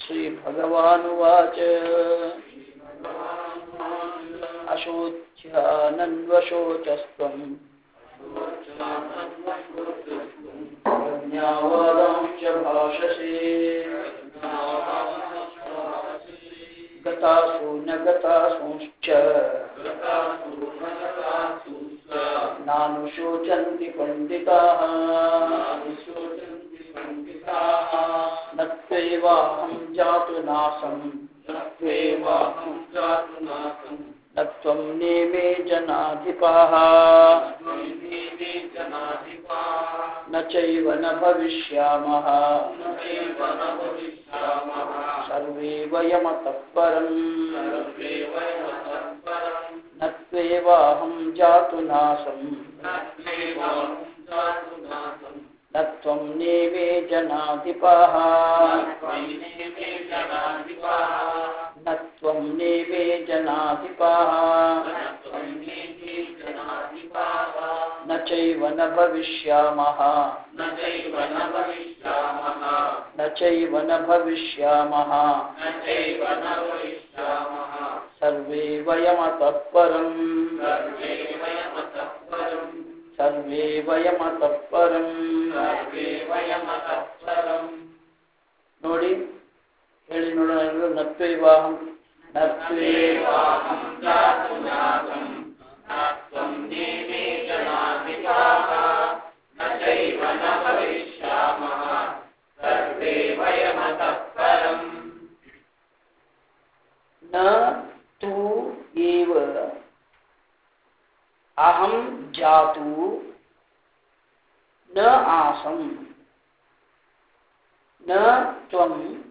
श्रीभगवानुवाच अशोच्यानन्वशोचस्त्वं प्रज्ञावादांश्च भाषसे गतासु न गतासूंश्च नानुशोचन्ति पंडिताः न त्वेवाहं जातु नासं न त्वं नेमे जनाधिपाः न चैव न भविष्यामः सर्वे वयमतः परम् न त्वेवाहं जातु नासं न त्वं नेमे जनाधिपाः न त्वं नेमे जनाधिपाः न चैव न भविष्यामः न चैव न भविष्यामः सर्वे वयमतः परम् सर्वे वयमतः परम् ನೋಡಿ ಹೇಳಿ ನೋಡೋಣ ಎಲ್ಲರೂ ನತ್ವೇವಾಹಂ ನ ತು ಏವ ಅಹಂ ಜಾತು ನ ಆಸಂ ನ ತ್ವಂ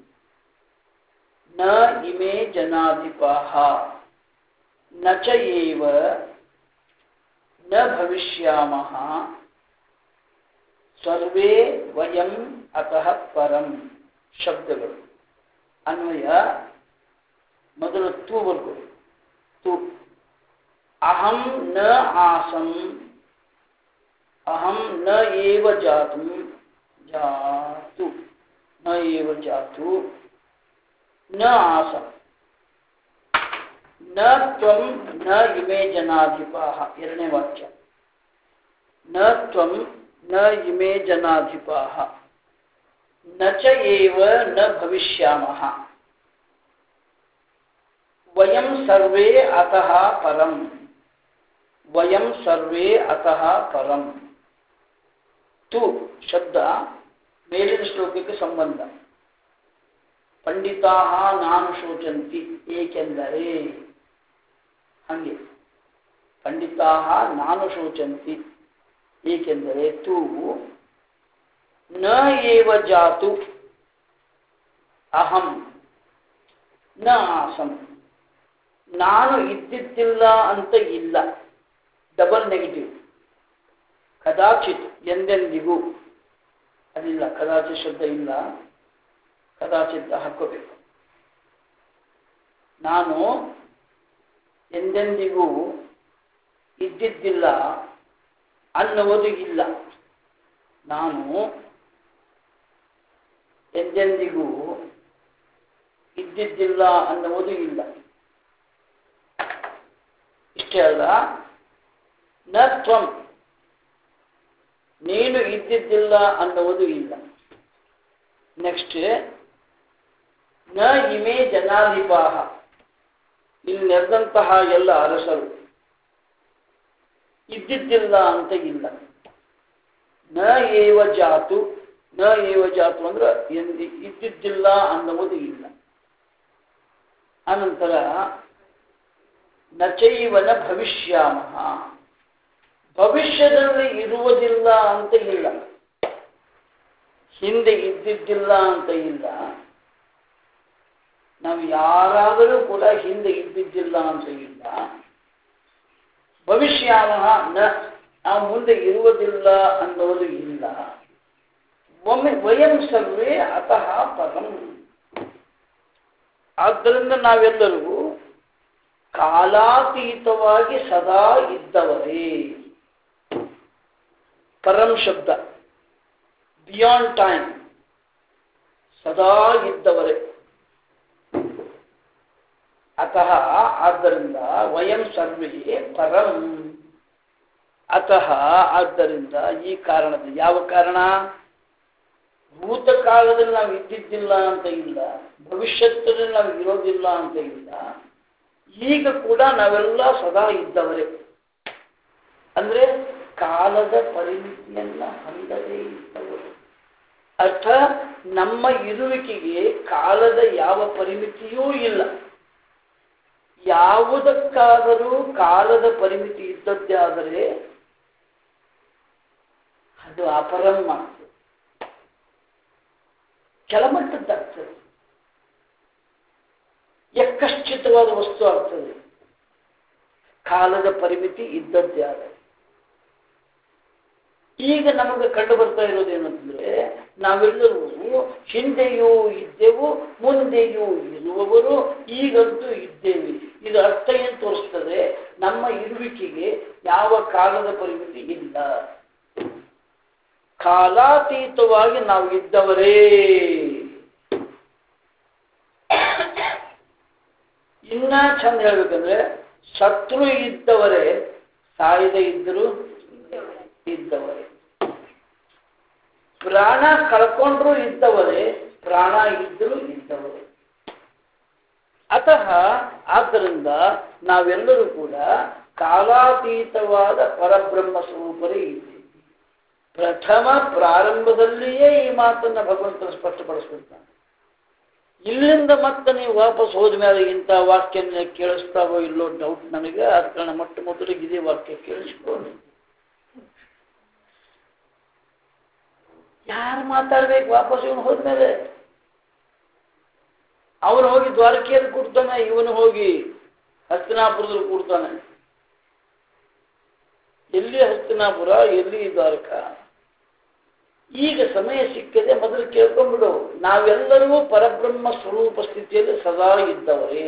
ನ ಇಮೇ ಜನಾಧಿಪಾಃ ನ ಚ ಏವ ನ ಭವಿಷ್ಯಾಮಃ ಸರ್ವೇ ವಯಂ ಅತಃ ಪರಂ. ಶಬ್ದಗಳು ಅನ್ವಯ ಮೊದಲು ತು ಬರ್ಬೋದು. ತು ಅಹಂ ನ ಆಸಂ ಅಹಂ ನ ಏವ ಜಾತು ಜಾತು ನ ಏವ ಜಾತು ನ ಆಸಂ ನ ತ್ವಂ ನ ಇಮೇ ಜನಾಧಿಪಾಃ. ಎರಡನೇ ವಾಕ್ಯ ನ ತ್ವಂ ನ ಇಮೇ ಜನಾಧಿಪಾಃ ನ ಚ ಏವ ನ ಭವಿಷ್ಯಾಮಃ ವಯಂ ಸರ್ವೇ ಅತಃ ಪರಂ ವಯಂ ಸರ್ವೇ ಅತಃ ಪರಂ. ತು ಶಬ್ದ ಮೇಲಿನ ಶ್ಲೋಕಕ್ಕೆ ಸಂಬಂಧ. ಪಂಡಿತಾಃ ನಾನು ಶೋಚಂತಿ ಏಕೆಂದರೆ ಹಂಗೆ ಪಂಡಿತಾಃ ನಾನು ಶೋಚಂತಿ ಏಕೆಂದರೆ ತು ನ ಏವ ಜಾತು ಅಹಂ ನ ಆಸಂ ನಾನು ಇದ್ದಿದ್ದಿಲ್ಲ ಅಂತ ಇಲ್ಲ. Double negative. ಕದಾಚಿತ್ ಎಂದೆಂದಿಗೂ ಅದಿಲ್ಲ. ಕದಾಚಿತ್ ಶಬ್ದ ಇಲ್ಲ. ಕದಾಚಿತ್ ಹಾಕೋಬೇಕು. ನಾನು ಎಂದೆಂದಿಗೂ ಇದ್ದಿದ್ದಿಲ್ಲ ಅನ್ನುವುದು ಇಲ್ಲ. ನಾನು ಎಂದೆಂದಿಗೂ ಇದ್ದಿದ್ದಿಲ್ಲ ಅನ್ನುವುದು ಇಲ್ಲ. ಇಷ್ಟೇ ಅಲ್ಲ, ನ ತ್ವಂ ನೀನು ಇದ್ದಿದ್ದಿಲ್ಲ ಅನ್ನುವುದು ಇಲ್ಲ. ನೆಕ್ಸ್ಟ್ ನ ಇಮೇ ಜನಾಧಿಪಾಃ ಇಲ್ಲಿ ನೆರೆದಂತಹ ಎಲ್ಲ ಅರಸರು ಇದ್ದಿದ್ದಿಲ್ಲ ಅಂತ ಇಲ್ಲ. ನ ಏವ ಜಾತು ನ ಏವ ಜಾತು ಅಂದ್ರೆ ಇದ್ದಿದ್ದಿಲ್ಲ ಅನ್ನುವುದು ಇಲ್ಲ. ಅನಂತರ ನ ಚೈವ ನ ಭವಿಷ್ಯಾಮಃ ಭವಿಷ್ಯದಲ್ಲಿ ಇರುವುದಿಲ್ಲ ಅಂತ ಇಲ್ಲ. ಹಿಂದೆ ಇದ್ದಿದ್ದಿಲ್ಲ ಅಂತ ಇಲ್ಲ. ನಾವು ಯಾರಾದರೂ ಕೂಡ ಹಿಂದೆ ಇದ್ದಿದ್ದಿಲ್ಲ ಅಂತ ಇಲ್ಲ. ಭವಿಷ್ಯಾಮಃ ನ ನಾವು ಮುಂದೆ ಇರುವುದಿಲ್ಲ ಅನ್ನೋದು ಇಲ್ಲ. ಒಮ್ಮೆ ವಯಂ ಸರ್ವೇ ಅತಃ ಪರಂ. ಆದ್ದರಿಂದ ನಾವೆಲ್ಲರೂ ಕಾಲಾತೀತವಾಗಿ ಸದಾ ಇದ್ದವರೇ. ಪರಂ ಶಬ್ದ ಬಿಯಾಂಡ್ ಟೈಮ್, ಸದಾ ಇದ್ದವರೇ. ಅತಃ ಆದ್ದರಿಂದ ವಯಂ ಸರ್ವೇ ಪರಂ ಅತಃ ಆದ್ದರಿಂದ ಈ ಕಾರಣದ ಯಾವ ಕಾರಣ ಭೂತಕಾಲದಲ್ಲಿ ನಾವು ಇದ್ದಿದ್ದಿಲ್ಲ ಅಂತ ಇಲ್ಲ ಭವಿಷ್ಯದಲ್ಲಿ ನಾವು ಇರೋದಿಲ್ಲ ಅಂತ ಇಲ್ಲ ಈಗ ಕೂಡ ನಾವೆಲ್ಲ ಸದಾ ಇದ್ದವರೇ ಅಂದ್ರೆ ಕಾಲದ ಪರಿಮಿತಿಯನ್ನ ಹೊಂದದೇ ಇದ್ದವರು ಅರ್ಥ ನಮ್ಮ ಇರುವಿಕೆಗೆ ಕಾಲದ ಯಾವ ಪರಿಮಿತಿಯೂ ಇಲ್ಲ ಯಾವುದಕ್ಕಾದರೂ ಕಾಲದ ಪರಿಮಿತಿ ಇದ್ದದ್ದೇ ಆದರೆ ಅದು ಅಪರಂ ಆಗ್ತದೆ ಕೆಳಮಟ್ಟದ್ದಾಗ್ತದೆ ಯಕ್ಕಶ್ಚಿತವಾದ ವಸ್ತು ಆಗ್ತದೆ ಕಾಲದ ಪರಿಮಿತಿ ಇದ್ದದ್ದೇ ಆದರೆ ಈಗ ನಮಗೆ ಕಂಡು ಬರ್ತಾ ಇರೋದೇನಂದ್ರೆ ನಾವೆಲ್ಲರೂ ಹಿಂದೆಯೂ ಇದ್ದೆವು ಮುಂದೆಯೂ ಇರುವವರು ಈಗಂತೂ ಇದ್ದೇವೆ ಇದು ಅರ್ಥ ಏನು ತೋರಿಸ್ತದೆ ನಮ್ಮ ಇರುವಿಕೆಗೆ ಯಾವ ಕಾಲದ ಪರಿಮಿತಿ ಇಲ್ಲ ಕಾಲಾತೀತವಾಗಿ ನಾವು ಇದ್ದವರೇ ಇನ್ನ ಚಂದ ಹೇಳ್ಬೇಕಂದ್ರೆ ಶತ್ರು ಇದ್ದವರೇ ಸಾಯದೆ ಇದ್ದರು ಇದ್ದವರೇ ಪ್ರಾಣ ಕಳ್ಕೊಂಡ್ರು ಇದ್ದವರೇ ಪ್ರಾಣ ಇದ್ದರೂ ಇದ್ದವರೇ ಅತಃ ಆದ್ದರಿಂದ ನಾವೆಲ್ಲರೂ ಕೂಡ ಕಾಲಾತೀತವಾದ ಪರಬ್ರಹ್ಮ ಸ್ವರೂಪರೇ ಇದ್ದೀವಿ ಪ್ರಥಮ ಪ್ರಾರಂಭದಲ್ಲಿಯೇ ಈ ಮಾತನ್ನ ಭಗವಂತನ ಸ್ಪಷ್ಟಪಡಿಸ್ಬಿಡ್ತಾನೆ ಇಲ್ಲಿಂದ ಮತ್ತೆ ನೀವು ವಾಪಸ್ ಹೋದ ಮೇಲೆ ಇಂಥ ವಾಕ್ಯನ ಕೇಳಿಸ್ತಾವೋ ಇಲ್ಲೋ ಡೌಟ್ ನನಗೆ ಆದ ಕಾರಣ ಮೊಟ್ಟ ಮೊದಲಿಗೆ ಇದೇ ವಾಕ್ಯ ಕೇಳಿಸ್ಕೊಳ್ಳಿ ಯಾರು ಮಾತಾಡ್ಬೇಕು ವಾಪಸ್ ಇವನು ಹೋದ್ಮೇಲೆ ಅವನು ಹೋಗಿ ದ್ವಾರಕೆಯಲ್ಲಿ ಕೂಡ್ತಾನೆ ಇವನು ಹೋಗಿ ಹಸ್ತಿನಾಪುರದಲ್ಲಿ ಕೂಡ್ತಾನೆ ಎಲ್ಲಿ ಹಸ್ತಿನಾಪುರ ಎಲ್ಲಿ ದ್ವಾರಕ ಈಗ ಸಮಯ ಸಿಕ್ಕದೆ ಮೊದಲು ಕೇಳ್ಕೊಂಡ್ಬಿಡು ನಾವೆಲ್ಲರೂ ಪರಬ್ರಹ್ಮ ಸ್ವರೂಪ ಸ್ಥಿತಿಯಲ್ಲಿ ಸದಾ ಇದ್ದವರೇ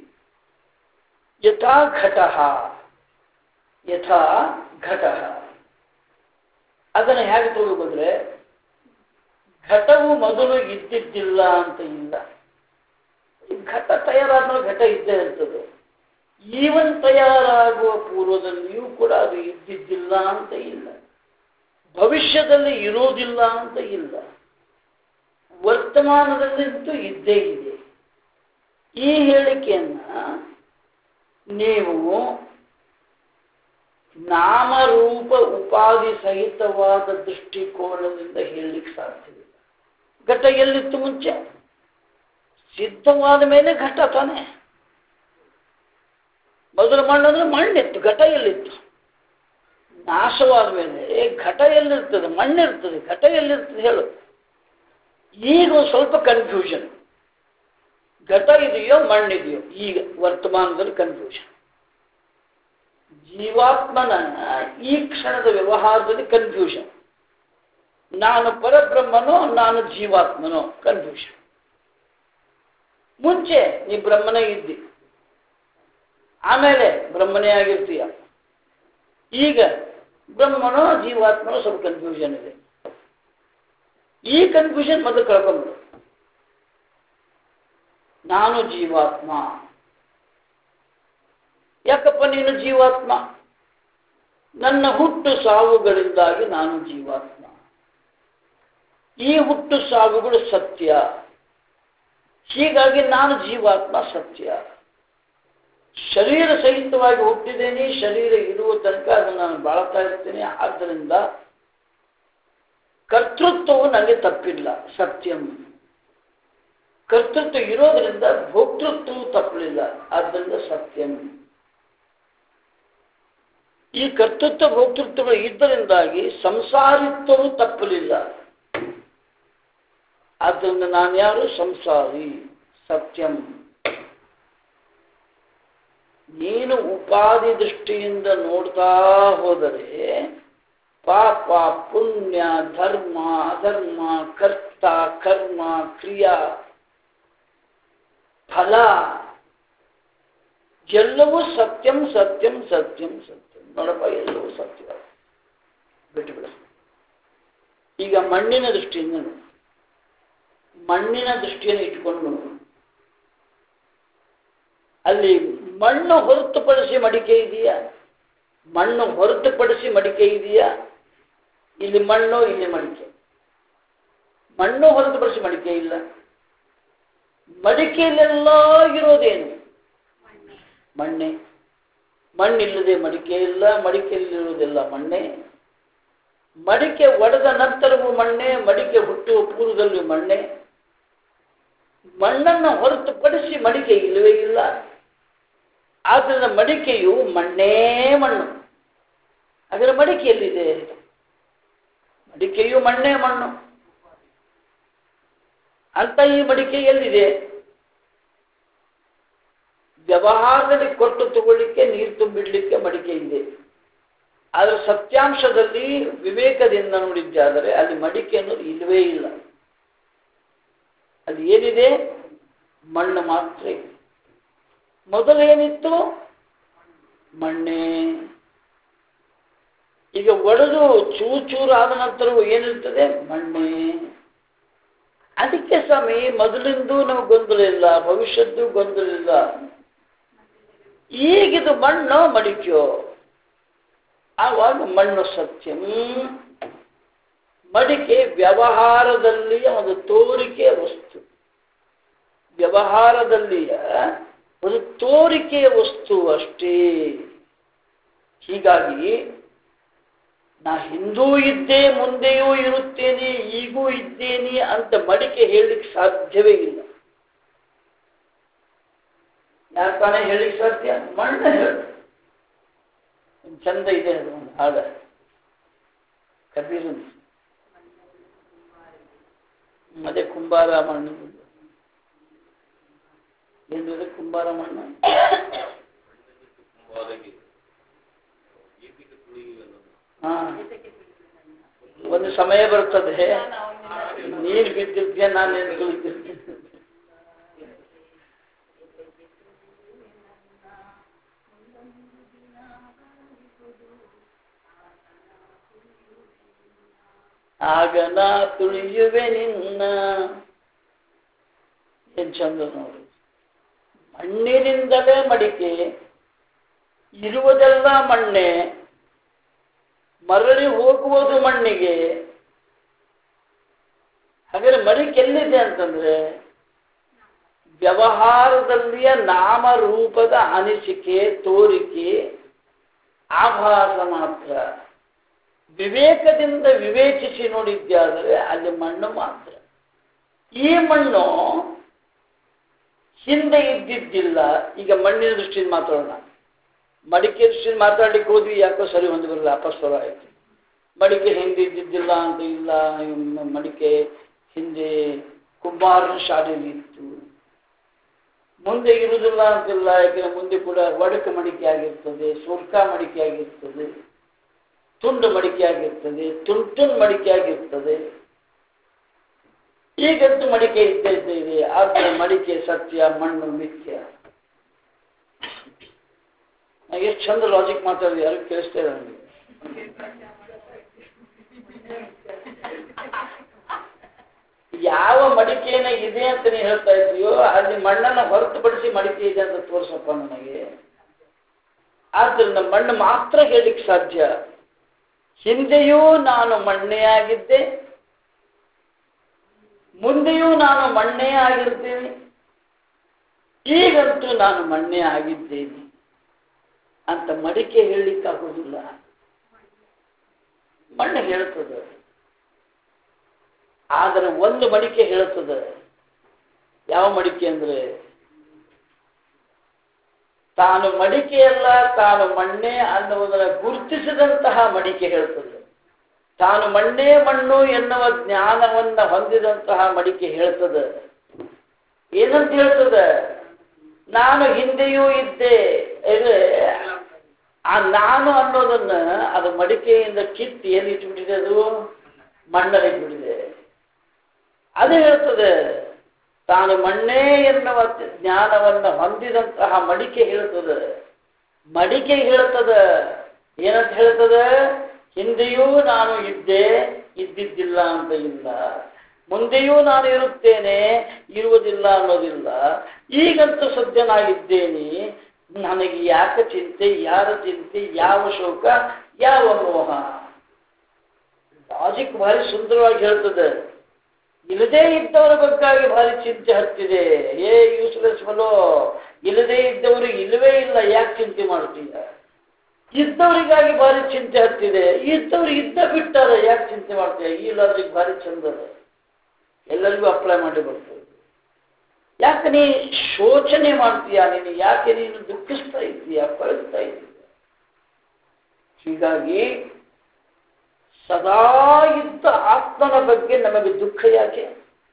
ಯಥಾ ಘಟಃ ಯಥಾ ಘಟಃ ಅದನ್ನು ಹೇಗೆ ತಗೋಬೇಕಂದ್ರೆ ಘಟವು ಮೊದಲು ಇದ್ದಿದ್ದಿಲ್ಲ ಅಂತ ಇಲ್ಲ ಘಟ ತಯಾರಾದ್ಮೇಲೆ ಘಟ ಇದ್ದೇ ಇರ್ತದೆ ಈವನ್ ತಯಾರಾಗುವ ಪೂರ್ವದಲ್ಲಿಯೂ ಕೂಡ ಅದು ಇದ್ದಿದ್ದಿಲ್ಲ ಅಂತ ಇಲ್ಲ ಭವಿಷ್ಯದಲ್ಲಿ ಇರೋದಿಲ್ಲ ಅಂತ ಇಲ್ಲ ವರ್ತಮಾನದಲ್ಲಂತೂ ಇದ್ದೇ ಇದೆ ಈ ಹೇಳಿಕೆಯನ್ನ ನೀವು ನಾಮರೂಪ ಉಪಾಧಿ ಸಹಿತವಾದ ದೃಷ್ಟಿಕೋನದಿಂದ ಹೇಳಲಿಕ್ಕೆ ಸಾಧ್ಯವಿಲ್ಲ ಘಟ ಎಲ್ಲಿತ್ತು ಮುಂಚೆ ಸಿದ್ಧವಾದ ಮೇಲೆ ಘಟ ತಾನೆ ಮೊದಲು ಮಣ್ಣಂದ್ರೆ ಮಣ್ಣಿತ್ತು ಘಟ ಎಲ್ಲಿತ್ತು ನಾಶವಾದ ಮೇಲೆ ಘಟ ಎಲ್ಲಿರ್ತದೆ ಮಣ್ಣಿರ್ತದೆ ಘಟ ಎಲ್ಲಿರ್ತದೆ ಹೇಳು ಈಗ ಒಂದು ಸ್ವಲ್ಪ ಕನ್ಫ್ಯೂಷನ್ ಘಟ ಇದೆಯೋ ಮಣ್ಣಿದೆಯೋ ಈಗ ವರ್ತಮಾನದಲ್ಲಿ ಕನ್ಫ್ಯೂಷನ್ ಜೀವಾತ್ಮನ ಈ ಕ್ಷಣದ ವ್ಯವಹಾರದಲ್ಲಿ ಕನ್ಫ್ಯೂಷನ್ ನಾನು ಪರಬ್ರಹ್ಮನೋ ನಾನು ಜೀವಾತ್ಮನೋ ಕನ್ಫ್ಯೂಷನ್ ಮುಂಚೆ ನೀ ಬ್ರಹ್ಮನೇ ಇದ್ದಿ ಆಮೇಲೆ ಬ್ರಹ್ಮನೇ ಆಗಿರ್ತೀಯ ಈಗ ಬ್ರಹ್ಮನೋ ಜೀವಾತ್ಮನೋ ಸ್ವಲ್ಪ ಕನ್ಫ್ಯೂಷನ್ ಇದೆ ಈ ಕನ್ಫ್ಯೂಷನ್ ಮೊದಲು ಕಳ್ಕೊಂಡ್ಬಿಡು ನಾನು ಜೀವಾತ್ಮ ಯಾಕಪ್ಪ ನೀನು ಜೀವಾತ್ಮ ನನ್ನ ಹುಟ್ಟು ಸಾವುಗಳಿಂದಾಗಿ ನಾನು ಜೀವಾತ್ಮ ಈ ಹುಟ್ಟು ಸಾವುಗಳು ಸತ್ಯ ಹೀಗಾಗಿ ನಾನು ಜೀವಾತ್ಮ ಸತ್ಯ ಶರೀರ ಸಹಿತವಾಗಿ ಹುಟ್ಟಿದ್ದೇನೆ ಶರೀರ ಇರುವ ತನಕ ಅದನ್ನು ನಾನು ಬಾಳ್ತಾ ಇರ್ತೇನೆ ಆದ್ದರಿಂದ ಕರ್ತೃತ್ವವು ನನಗೆ ತಪ್ಪಿಲ್ಲ ಸತ್ಯಂ ಕರ್ತೃತ್ವ ಇರೋದ್ರಿಂದ ಭೋಕ್ತೃತ್ವವು ತಪ್ಪಲಿಲ್ಲ ಆದ್ದರಿಂದ ಸತ್ಯಂ ಈ ಕರ್ತೃತ್ವ ಭೋಕ್ತೃತ್ವಗಳು ಇದ್ದರಿಂದಾಗಿ ಸಂಸಾರಿತ್ವವು ತಪ್ಪಲಿಲ್ಲ ಆದ್ದರಿಂದ ನಾನು ಯಾರು ಸಂಸಾರಿ ಸತ್ಯಂ ನೀನು ಉಪಾಧಿ ದೃಷ್ಟಿಯಿಂದ ನೋಡ್ತಾ ಹೋದರೆ ಪಾಪ ಪುಣ್ಯ ಧರ್ಮ ಅಧರ್ಮ ಕರ್ತ ಕರ್ಮ ಕ್ರಿಯಾ ಫಲ ಎಲ್ಲವೂ ಸತ್ಯಂ ಸತ್ಯಂ ಸತ್ಯಂ ಸತ್ಯಂ ನೋಡಪ್ಪ ಎಲ್ಲವೂ ಸತ್ಯ ಬಿಟ್ಟುಬಿಡ ಈಗ ಮಣ್ಣಿನ ದೃಷ್ಟಿಯಿಂದ ನೋಡು ಮಣ್ಣಿನ ದೃಷ್ಟಿಯನ್ನು ಇಟ್ಟುಕೊಂಡು ನೋಡು ಅಲ್ಲಿ ಮಣ್ಣು ಹೊರತುಪಡಿಸಿ ಮಡಿಕೆ ಇದೆಯಾ? ಮಣ್ಣು ಹೊರತುಪಡಿಸಿ ಮಡಿಕೆ ಇದೆಯಾ? ಇಲ್ಲಿ ಮಣ್ಣು, ಇಲ್ಲಿ ಮಡಿಕೆ. ಮಣ್ಣು ಹೊರತುಪಡಿಸಿ ಮಡಿಕೆ ಇಲ್ಲ. ಮಡಿಕೆಯಲ್ಲೆಲ್ಲ ಇರೋದೇನು? ಮಣ್ಣೆ. ಮಣ್ಣಿಲ್ಲದೆ ಮಡಿಕೆ ಇಲ್ಲ, ಮಡಿಕೆಯಲ್ಲಿರುವುದೆಲ್ಲ ಮಣ್ಣೆ. ಮಡಿಕೆ ಒಡೆದ ನಂತರವೂ ಮಣ್ಣೆ, ಮಡಿಕೆ ಹುಟ್ಟುವ ಪೂರ್ವದಲ್ಲಿ ಮಣ್ಣೆ. ಮಣ್ಣನ್ನು ಹೊರತುಪಡಿಸಿ ಮಡಿಕೆ ಇಲ್ಲವೇ ಇಲ್ಲ. ಆದ್ದರಿಂದ ಮಡಿಕೆಯು ಮಣ್ಣೇ ಮಣ್ಣು. ಹಾಗಾದರೆ ಮಡಿಕೆ ಎಲ್ಲಿದೆ? ಮಡಿಕೆಯು ಮಣ್ಣೇ ಮಣ್ಣು. ಅಂತ ಈ ಮಡಿಕೆ ಎಲ್ಲಿದೆ? ವ್ಯವಹಾರದಲ್ಲಿ ಕೊಟ್ಟು ತಗೊಳ್ಳಿಕ್ಕೆ, ನೀರು ತುಂಬಿಡ್ಲಿಕ್ಕೆ ಮಡಿಕೆ ಇದೆ. ಆದರೆ ಸತ್ಯಾಂಶದಲ್ಲಿ ವಿವೇಕದಿಂದ ನೋಡಿದ್ದಾದರೆ ಅಲ್ಲಿ ಮಡಿಕೆ ಅನ್ನೋದು ಇಲ್ಲವೇ ಇಲ್ಲ. ಅಲ್ಲಿ ಏನಿದೆ? ಮಣ್ಣು ಮಾತ್ರ ಇದೆ. ಮೊದಲೇನಿತ್ತು? ಮಣ್ಣೆ. ಈಗ ಒಡೆದು ಚೂರಾದ ನಂತರವೂ ಏನಿರ್ತದೆ? ಮಣ್ಣೆ. ಅದಕ್ಕೆ ಸ್ವಾಮಿ ಮೊದಲಿಂದು ನಮಗೆ ಗೊಂದಲ ಇಲ್ಲ, ಭವಿಷ್ಯದ್ದು ಗೊಂದಲ ಇಲ್ಲ. ಈಗಿದು ಮಣ್ಣು ಮಡಿಕೆಯೋ? ಆವಾಗ ಮಣ್ಣು ಸತ್ಯಂ. ಮಡಿಕೆ ವ್ಯವಹಾರದಲ್ಲಿಯ ಒಂದು ತೋರಿಕೆಯ ವಸ್ತು. ವ್ಯವಹಾರದಲ್ಲಿಯ ಒಂದು ತೋರಿಕೆಯ ವಸ್ತು ಅಷ್ಟೇ. ಹೀಗಾಗಿ ನಾ ಹಿಂದೂ ಇದ್ದೆ, ಮುಂದೆಯೂ ಇರುತ್ತೇನೆ, ಈಗೂ ಇದ್ದೇನೆ ಅಂತ ಮಡಿಕೆ ಹೇಳಲಿಕ್ಕೆ ಸಾಧ್ಯವೇ ಇಲ್ಲ. ಯಾರು ತಾನೇ ಹೇಳಿಕ್ಕೆ ಸಾಧ್ಯ? ಮಣ್ಣು ಹೇಳ. ಚಂದ ಇದೆ ಅದು ಒಂದು ಹಾಡ, ಕಬೀರ್. ಅದೇ ಕುಂಬಾರ ಮಣ್ಣು. ಏನಿದೆ ಕುಂಬಾರ ಮಣ್ಣು? ಹಾ, ಒಂದು ಸಮಯ ಬರ್ತದೆ ನೀರು ಬಿದ್ದಿರ್ತೀಯ, ನಾನು ಏನು ತುಳಿತಿರ್ತೀನಿ. ಆಗ ನಾ ತುಳಿಯುವೆ ನಿನ್ನ. ಏನ್ ಚಂದ ನೋಡಿ. ಮಣ್ಣಿನಿಂದಲೇ ಮಡಿಕೆ, ಇರುವುದೆಲ್ಲ ಮಣ್ಣೆ, ಮರಳಿ ಹೋಗುವುದು ಮಣ್ಣಿಗೆ. ಹಾಗಾದ್ರೆ ಮಡಿಕೆ ಎಲ್ಲಿದೆ ಅಂತಂದ್ರೆ ವ್ಯವಹಾರದಲ್ಲಿಯ ನಾಮರೂಪದ ಅನಿಸಿಕೆ, ತೋರಿಕೆ, ಆಭಾಸ ಮಾತ್ರ. ವಿವೇಕದಿಂದ ವಿವೇಚಿಸಿ ನೋಡಿದ್ದಾದರೆ ಅಲ್ಲಿ ಮಣ್ಣು ಮಾತ್ರ. ಈ ಮಣ್ಣು ಹಿಂದೆ ಇದ್ದಿದ್ದಿಲ್ಲ. ಈಗ ಮಣ್ಣಿನ ದೃಷ್ಟಿಯಿಂದ ಮಾತಾಡೋಣ. ಮಡಿಕೆ ದೃಷ್ಟಿಯಿಂದ ಮಾತಾಡ್ಲಿಕ್ಕೆ ಹೋದ್ವಿ, ಯಾಕೋ ಸರಿ ಒಂದು ಬರಲ್ಲ, ಅಪಸ್ವರ ಆಯಿತು. ಮಡಿಕೆ ಹಿಂದೆ ಇದ್ದಿದ್ದಿಲ್ಲ ಅಂತ ಇಲ್ಲ. ಮಡಿಕೆ ಹಿಂದೆ ಕುಂಬಾರನ ಶಾಲೆಯಲ್ಲಿ ಇತ್ತು, ಮುಂದೆ ಇರುವುದಿಲ್ಲ ಅಂತಿಲ್ಲ. ಯಾಕೆಂದ್ರೆ ಮುಂದೆ ಕೂಡ ಒಡಕು ಮಡಿಕೆ ಆಗಿರ್ತದೆ, ಸುರ್ಕ ಮಡಿಕೆ ಆಗಿರ್ತದೆ, ತುಂಡು ಮಡಿಕೆ ಆಗಿರ್ತದೆ, ತುಂಟುನ್ ಮಡಿಕೆ ಆಗಿರ್ತದೆ. ಈಗಂತೂ ಮಡಿಕೆ ಇದ್ದೇ ಇದೆ. ಆದರೆ ಮಡಿಕೆ ಸತ್ಯ, ಮಣ್ಣು ಮಿಥ್ಯ. ಎಷ್ಟು ಚಂದ ಲಾಜಿಕ್ ಮಾತಾಡಿದೆ, ಯಾರು ಕೇಳಿಸ್ತಾ ಇಲ್ಲ ನನಗೆ. ಯಾವ ಮಡಿಕೆನ ಇದೆ ಅಂತ ನೀವು ಹೇಳ್ತಾ ಇದೆಯೋ ಅಲ್ಲಿ ಮಣ್ಣನ್ನು ಹೊರತುಪಡಿಸಿ ಮಡಿಕೆ ಇದೆ ಅಂತ ತೋರಿಸಪ್ಪ ನನಗೆ. ಆದ್ದರಿಂದ ಮಣ್ಣು ಮಾತ್ರ ಹೇಳಲಿಕ್ಕೆ ಸಾಧ್ಯ. ಹಿಂದೆಯೂ ನಾನು ಮಣ್ಣೇ ಆಗಿದ್ದೆ, ಮುಂದೆಯೂ ನಾನು ಮಣ್ಣೇ ಆಗಿರ್ತೇನೆ, ಈಗಂತೂ ನಾನು ಮಣ್ಣೇ ಆಗಿದ್ದೇನೆ ಅಂತ ಮಡಿಕೆ ಹೇಳಲಿಕ್ಕಾಗೋದಿಲ್ಲ. ಮಣ್ಣು ಹೇಳ್ತದೆ. ಆದರೆ ಒಂದು ಮಡಿಕೆ ಹೇಳ್ತದೆ. ಯಾವ ಮಡಿಕೆ ಅಂದ್ರೆ ತಾನು ಮಡಿಕೆಯಲ್ಲ, ತಾನು ಮಣ್ಣೆ ಅನ್ನುವುದನ್ನು ಗುರುತಿಸಿದಂತಹ ಮಡಿಕೆ ಹೇಳ್ತದೆ. ತಾನು ಮಣ್ಣೇ ಮಣ್ಣು ಎನ್ನುವ ಜ್ಞಾನವನ್ನ ಹೊಂದಿದಂತಹ ಮಡಿಕೆ ಹೇಳ್ತದೆ. ಏನಂತ ಹೇಳ್ತದೆ? ನಾನು ಹಿಂದೆಯೂ ಇದ್ದೆ. ಆ ನಾನು ಅನ್ನೋದನ್ನ ಅದು ಮಡಿಕೆಯಿಂದ ಕಿತ್ತು ಏನು ಇಟ್ಬಿಟ್ಟಿದೆ? ಅದು ಮಣ್ಣಲ್ಲಿ ಇಟ್ಬಿಟ್ಟಿದೆ. ಅದೇ ಹೇಳ್ತದೆ. ತಾನು ಮಣ್ಣೇ ಎನ್ನುವ ಜ್ಞಾನವನ್ನು ಹೊಂದಿದಂತಹ ಮಡಿಕೆ ಹೇಳ್ತದೆ. ಮಡಿಕೆ ಹೇಳ್ತದೆ. ಏನಂತ ಹೇಳ್ತದೆ? ಹಿಂದೆಯೂ ನಾನು ಇದ್ದೆ, ಇದ್ದಿದ್ದಿಲ್ಲ ಅಂತ ಇಲ್ಲ. ಮುಂದೆಯೂ ನಾನು ಇರುತ್ತೇನೆ, ಇರುವುದಿಲ್ಲ ಅನ್ನೋದಿಲ್ಲ. ಈಗಂತೂ ಸದ್ಯನಾಗಿದ್ದೇನೆ, ನನಗೆ ಯಾಕೆ ಚಿಂತೆ, ಯಾರ ಚಿಂತೆ, ಯಾವ ಶೋಕ, ಯಾವ ಮೋಹ. ಲಾಜಿಕ್ ಭಾರಿ ಸುಂದರವಾಗಿ ಹೇಳ್ತದೆ. ಇಲ್ಲದೇ ಇದ್ದವರ ಬಗ್ಗಾಗಿ ಭಾರಿ ಚಿಂತೆ ಹತ್ತಿದೆ. ಯೂಸ್ಲೆಸ್ ಫಲೋ, ಇಲ್ಲದೇ ಇದ್ದವರಿಗೆ ಇಲ್ಲವೇ ಇಲ್ಲ, ಯಾಕೆ ಚಿಂತೆ ಮಾಡ್ತೀಯ? ಇದ್ದವರಿಗಾಗಿ ಭಾರಿ ಚಿಂತೆ ಹತ್ತಿದೆ, ಇದ್ದವ್ರು ಇದ್ದ ಬಿಟ್ಟಾರ, ಯಾಕೆ ಚಿಂತೆ ಮಾಡ್ತೀಯ? ಈ ಲಾಜಿಕ್ ಭಾರಿ ಚಂದದ, ಎಲ್ಲರಿಗೂ ಅಪ್ಲೈ ಮಾಡಿ ಬರ್ತದೆ. ಯಾಕೆ ನೀ ಶೋಚನೆ ಮಾಡ್ತೀಯ? ನೀನು ಯಾಕೆ ನೀನು ದುಃಖಿಸ್ತಾ ಇದ್ದೀಯ, ಕಳಿಸ್ತಾ ಇದ್ದೀಯ? ಹೀಗಾಗಿ ಸದಾ ಇದ್ದ ಆತ್ಮನ ಬಗ್ಗೆ ನಮಗೆ ದುಃಖ ಯಾಕೆ?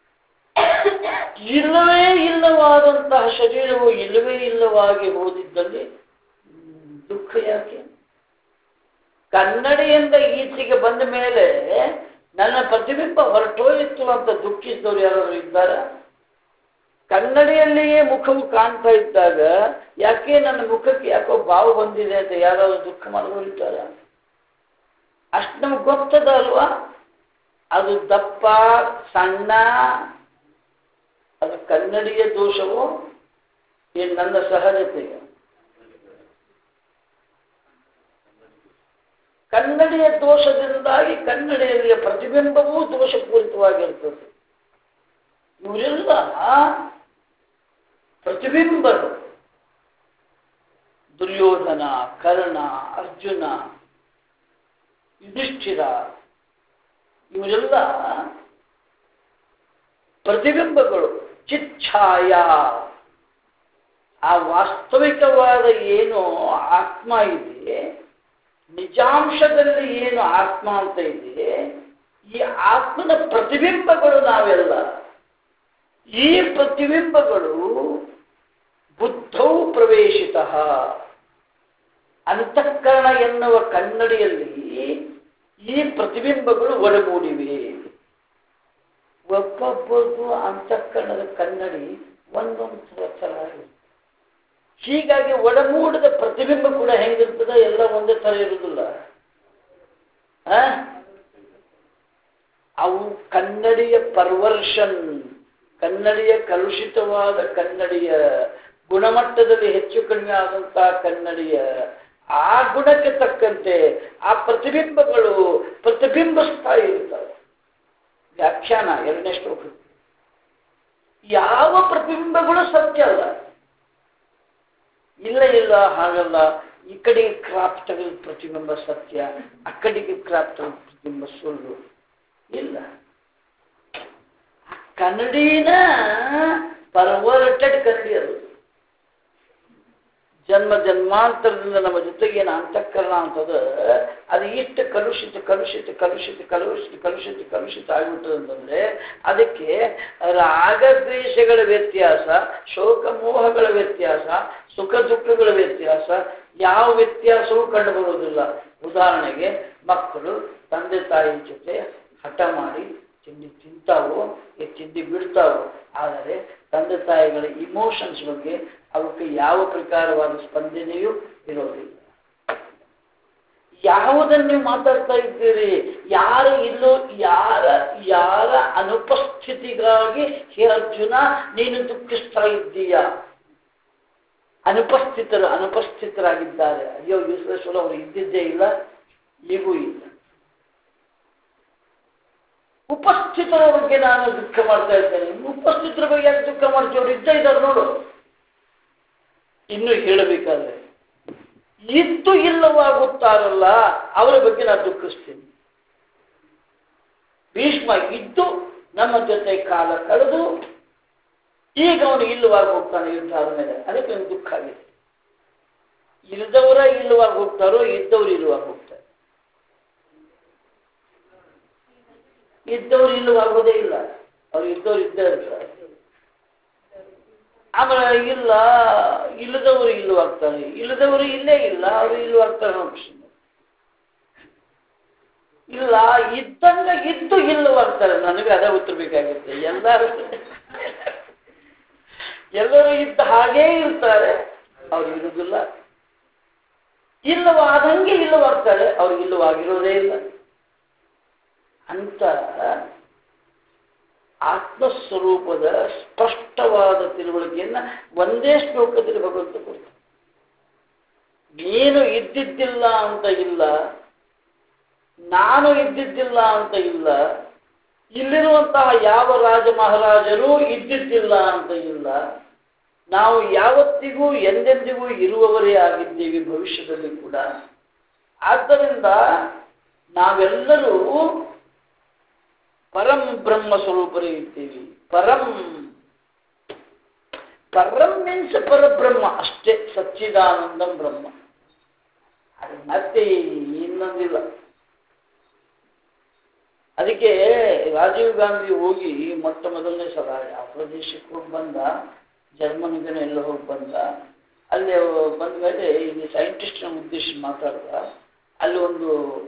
ಇಲ್ಲವೇ ಇಲ್ಲವಾದಂತಹ ಶರೀರವು ಇಲ್ಲವೇ ಇಲ್ಲವಾಗಿ ಹೋದಿದ್ದಲ್ಲಿ ದುಃಖ ಯಾಕೆ? ಕನ್ನಡಿಯಿಂದ ಈಚೆಗೆ ಬಂದ ಮೇಲೆ ನನ್ನ ಪ್ರತಿಬಿಂಬ ಹೊರಟೋಯಿತ್ತು ಅಂತ ದುಃಖಿಸಿದವರು ಯಾರಾದರೂ ಇದ್ದಾರ? ಕನ್ನಡಿಯಲ್ಲಿಯೇ ಮುಖವು ಕಾಣ್ತಾ ಇದ್ದಾಗ ಯಾಕೆ ನನ್ನ ಮುಖಕ್ಕೆ ಯಾಕೋ ಬಾವು ಬಂದಿದೆ ಅಂತ ಯಾರಾದರೂ ದುಃಖ ಮಾಡೋರು ಇದ್ದಾರ? ಅಷ್ಟು ನಮ್ಗೆ ಗೊತ್ತದ ಅಲ್ವಾ? ಅದು ದಪ್ಪ ಸಣ್ಣ, ಅದು ಕನ್ನಡಿಯ ದೋಷವು ಏನು ನನ್ನ ಸಹಜತೆಗೆ? ಕನ್ನಡಿಯ ದೋಷದಿಂದಾಗಿ ಕನ್ನಡಿಯಲ್ಲಿಯ ಪ್ರತಿಬಿಂಬವೂ ದೋಷಪೂರಿತವಾಗಿರ್ತದೆ. ಇವರೆಲ್ಲ ಪ್ರತಿಬಿಂಬರು. ದುರ್ಯೋಧನ, ಕರ್ಣ, ಅರ್ಜುನ, ಯುಧಿಷ್ಠಿರ ಇವರೆಲ್ಲ ಪ್ರತಿಬಿಂಬಗಳು. ಚಿಚ್ಛಾಯ, ಆ ವಾಸ್ತವಿಕವಾದ ಏನು ಆತ್ಮ ಇದೆ, ನಿಜಾಂಶದಲ್ಲಿ ಏನು ಆತ್ಮ ಅಂತ ಇದೆ, ಈ ಆತ್ಮನ ಪ್ರತಿಬಿಂಬಗಳು ನಾವೆಲ್ಲ. ಈ ಪ್ರತಿಬಿಂಬಗಳು ಬುದ್ಧೌ ಪ್ರವೇಶಿತ, ಅಂತಃಕರಣ ಎನ್ನುವ ಕನ್ನಡಿಯಲ್ಲಿ ಈ ಪ್ರತಿಬಿಂಬಗಳು ಒಡಗೂಡಿವೆ. ಒಬ್ಬೊಬ್ಬರದು ಅಂತಃಕರಣದ ಕನ್ನಡಿ ಒಂದೊಂದು ಥರ ಇರುತ್ತೆ. ಹೀಗಾಗಿ ಒಡಗೂಡಿದ ಪ್ರತಿಬಿಂಬ ಕೂಡ ಹೆಂಗಿರ್ತದೆ, ಎಲ್ಲ ಒಂದೇ ಥರ ಇರುವುದಿಲ್ಲ. ಅವು ಕನ್ನಡಿಯ ಪರ್ವರ್ಷನ್, ಕನ್ನಡಿಯ ಕಲುಷಿತವಾದ ಕನ್ನಡಿಯ ಗುಣಮಟ್ಟದಲ್ಲಿ ಹೆಚ್ಚು ಕಡಿಮೆ ಆದಂತಹ ಕನ್ನಡಿಯ ಆ ಗುಣಕ್ಕೆ ತಕ್ಕಂತೆ ಆ ಪ್ರತಿಬಿಂಬಗಳು ಪ್ರತಿಬಿಂಬಿಸ್ತಾ ಇರ್ತವೆ. ವ್ಯಾಖ್ಯಾನ 2ನೇ ಶ್ಲೋಕ. ಯಾವ ಪ್ರತಿಬಿಂಬಗಳು ಸತ್ಯ ಅಲ್ಲ. ಇಲ್ಲ ಇಲ್ಲ ಹಾಗಲ್ಲ, ಈ ಕಡೆಗೆ ಕ್ರಾಪ್ ತೆಗೆದ ಪ್ರತಿಬಿಂಬ ಸತ್ಯ, ಆ ಕಡೆಗೆ ಕ್ರಾಪ್ ತೆಗೆದ ಪ್ರತಿಬಿಂಬ ಸುಳ್ಳು. ಇಲ್ಲ, ಕನ್ನಡಿನ ಪರ್ವರ್ಟೆಡ್ ಕನ್ನಡಿ ಅದು. ಜನ್ಮ ಜನ್ಮಾಂತರದಿಂದ ನಮ್ಮ ಜೊತೆಗೆ ಏನು ಅಂತಃಕರಣ ಅಂತದ ಅದು ಇಷ್ಟು ಕಲುಷಿತ ಕಲುಷಿತ ಕಲುಷಿತ ಕಲುಷಿತ ಕಲುಷಿತ ಕಲುಷಿತ ಆಗಿಬಿಟ್ಟದಂತಂದ್ರೆ ಅದಕ್ಕೆ ರಾಗದ್ವೇಷಗಳ ವ್ಯತ್ಯಾಸ, ಶೋಕ ಮೋಹಗಳ ವ್ಯತ್ಯಾಸ, ಸುಖ ದುಃಖಗಳ ವ್ಯತ್ಯಾಸ, ಯಾವ ವ್ಯತ್ಯಾಸವೂ ಕಂಡು ಬರುವುದಿಲ್ಲ. ಉದಾಹರಣೆಗೆ ಮಕ್ಕಳು ತಂದೆ ತಾಯಿ ಜೊತೆ ಹಠ ಮಾಡಿ ತಿಂಡಿ ತಿಂತಾವೋ, ತಿಂಡಿ ಬಿಡ್ತಾವೋ, ಆದರೆ ತಂದೆ ತಾಯಿಗಳ ಇಮೋಷನ್ಸ್ ಬಗ್ಗೆ ಅವಕ್ಕೆ ಯಾವ ಪ್ರಕಾರವಾದ ಸ್ಪಂದನೆಯೂ ಇರೋದಿಲ್ಲ. ಯಾವುದನ್ನು ನೀವು ಮಾತಾಡ್ತಾ ಇದ್ದೀರಿ? ಯಾರು ಇಲ್ಲೋ ಯಾರ ಅನುಪಸ್ಥಿತಿಗಾಗಿ ಹೇ ಅರ್ಜುನ ನೀನು ದುಃಖಿಸ್ತಾ ಇದ್ದೀಯ? ಅನುಪಸ್ಥಿತರಾಗಿದ್ದಾರೆ. ಅಯ್ಯೋ ವಿಶ್ವೇಶ್ವರ ಅವರು ಇದ್ದಿದ್ದೇ ಇಲ್ಲ, ಈಗೂ ಇಲ್ಲ. ಉಪಸ್ಥಿತರ ಬಗ್ಗೆ ನಾನು ದುಃಖ ಮಾಡ್ತಾ ಇದ್ದೇನೆ. ಉಪಸ್ಥಿತರ ಬಗ್ಗೆ ಯಾಕೆ ದುಃಖ ಮಾಡ್ತೀವಿ? ಅವರು ಇದ್ದ ಇದ್ದಾರೆ ನೋಡು. ಇನ್ನು ಹೇಳಬೇಕಾದ್ರೆ ಇದ್ದು ಇಲ್ಲವಾಗುತ್ತಾರಲ್ಲ ಅವರ ಬಗ್ಗೆ ನಾನು ದುಃಖಿಸ್ತೀನಿ. ಭೀಷ್ಮ ಇದ್ದು ನಮ್ಮ ಜೊತೆ ಕಾಲ ಕಳೆದು ಈಗ ಅವನು ಇಲ್ಲವಾಗಿ ಹೋಗ್ತಾನೆ ಯುದ್ಧ ಆದಮೇಲೆ, ಅದಕ್ಕೆ ನನಗೆ ದುಃಖ ಆಗಿದೆ. ಇಲ್ಲದವರ ಇಲ್ಲವಾಗಿ ಹೋಗ್ತಾರೋ, ಇದ್ದವರು ಇಲ್ಲವಾಗಿ ಹೋಗ್ತಾರೆ. ಇದ್ದವರು ಇಲ್ಲವಾಗೋದೇ ಇಲ್ಲ, ಅವ್ರು ಇದ್ದವ್ರು ಇದ್ದೇ ಇರ್ತಾರೆ. ಆಮೇಲೆ ಇಲ್ಲದವರು ಇಲ್ಲವಾಗ್ತಾರೆ, ಇಲ್ಲದವರು ಇಲ್ಲೇ ಇಲ್ಲ, ಅವರು ಇಲ್ಲವಾಗ್ತಾರೆ ಅನ್ನೋ ಪ್ರಶ್ನೆ ಇಲ್ಲ. ಇದ್ದಂಗ ಇದ್ದು ಇಲ್ಲವಾಗ್ತಾರೆ. ನನಗೆ ಅದೇ ಉತ್ತರ ಬೇಕಾಗುತ್ತೆ. ಎಲ್ಲರೂ ಇದ್ದ ಹಾಗೇ ಇರ್ತಾರೆ, ಅವ್ರು ಇರುವುದಿಲ್ಲ. ಇಲ್ಲವಾದಂಗೆ ಇಲ್ಲವಾಗ್ತಾರೆ, ಅವ್ರು ಇಲ್ಲವಾಗಿರೋದೇ ಇಲ್ಲ ಅಂತ ಆತ್ಮಸ್ವರೂಪದ ಸ್ಪಷ್ಟವಾದ ತಿಳುವಳಿಕೆಯನ್ನು ಒಂದೇ ಶ್ಲೋಕದಲ್ಲಿ ಭಗವಂತ ಕೊಡ್ತಾನೆ. ನೀನು ಇದ್ದಿದ್ದಿಲ್ಲ ಅಂತ ಇಲ್ಲ, ನಾನು ಇದ್ದಿದ್ದಿಲ್ಲ ಅಂತ ಇಲ್ಲ, ಇಲ್ಲಿರುವಂತಹ ಯಾವ ರಾಜ ಮಹಾರಾಜರು ಇದ್ದಿದ್ದಿಲ್ಲ ಅಂತ ಇಲ್ಲ, ನಾವು ಯಾವತ್ತಿಗೂ ಎಂದೆಂದಿಗೂ ಇರುವವರೇ ಆಗಿದ್ದೀವಿ ಭವಿಷ್ಯದಲ್ಲಿ ಕೂಡ. ಆದ್ದರಿಂದ ನಾವೆಲ್ಲರೂ ಪರಂ ಬ್ರಹ್ಮ ಸ್ವರೂಪರೇ ಇದ್ದೀವಿ. ಪರಂ ಪರಂ ಮೀನ್ಸ್ ಪರಬ್ರಹ್ಮ ಅಷ್ಟೇ, ಸಚ್ಚಿದಾನಂದಂ ಬ್ರಹ್ಮ. ಅದು ಮತ್ತೆ ಇನ್ನೊಂದಿಲ್ಲ. ಅದಕ್ಕೆ ರಾಜೀವ್ ಗಾಂಧಿ ಹೋಗಿ ಮೊಟ್ಟ ಮೊದಲನೇ ಸಲ ಆ ಪ್ರದೇಶಕ್ಕೆ ಹೋಗಿ ಬಂದ, ಜರ್ಮನಿಗನ ಎಲ್ಲ ಹೋಗಿ ಬಂದ. ಅಲ್ಲಿ ಬಂದ ಮೇಲೆ ಇಲ್ಲಿ ಸೈಂಟಿಸ್ಟ್ನ ಉದ್ದೇಶ ಮಾತಾಡಿದ. ಅಲ್ಲಿ ಒಂದು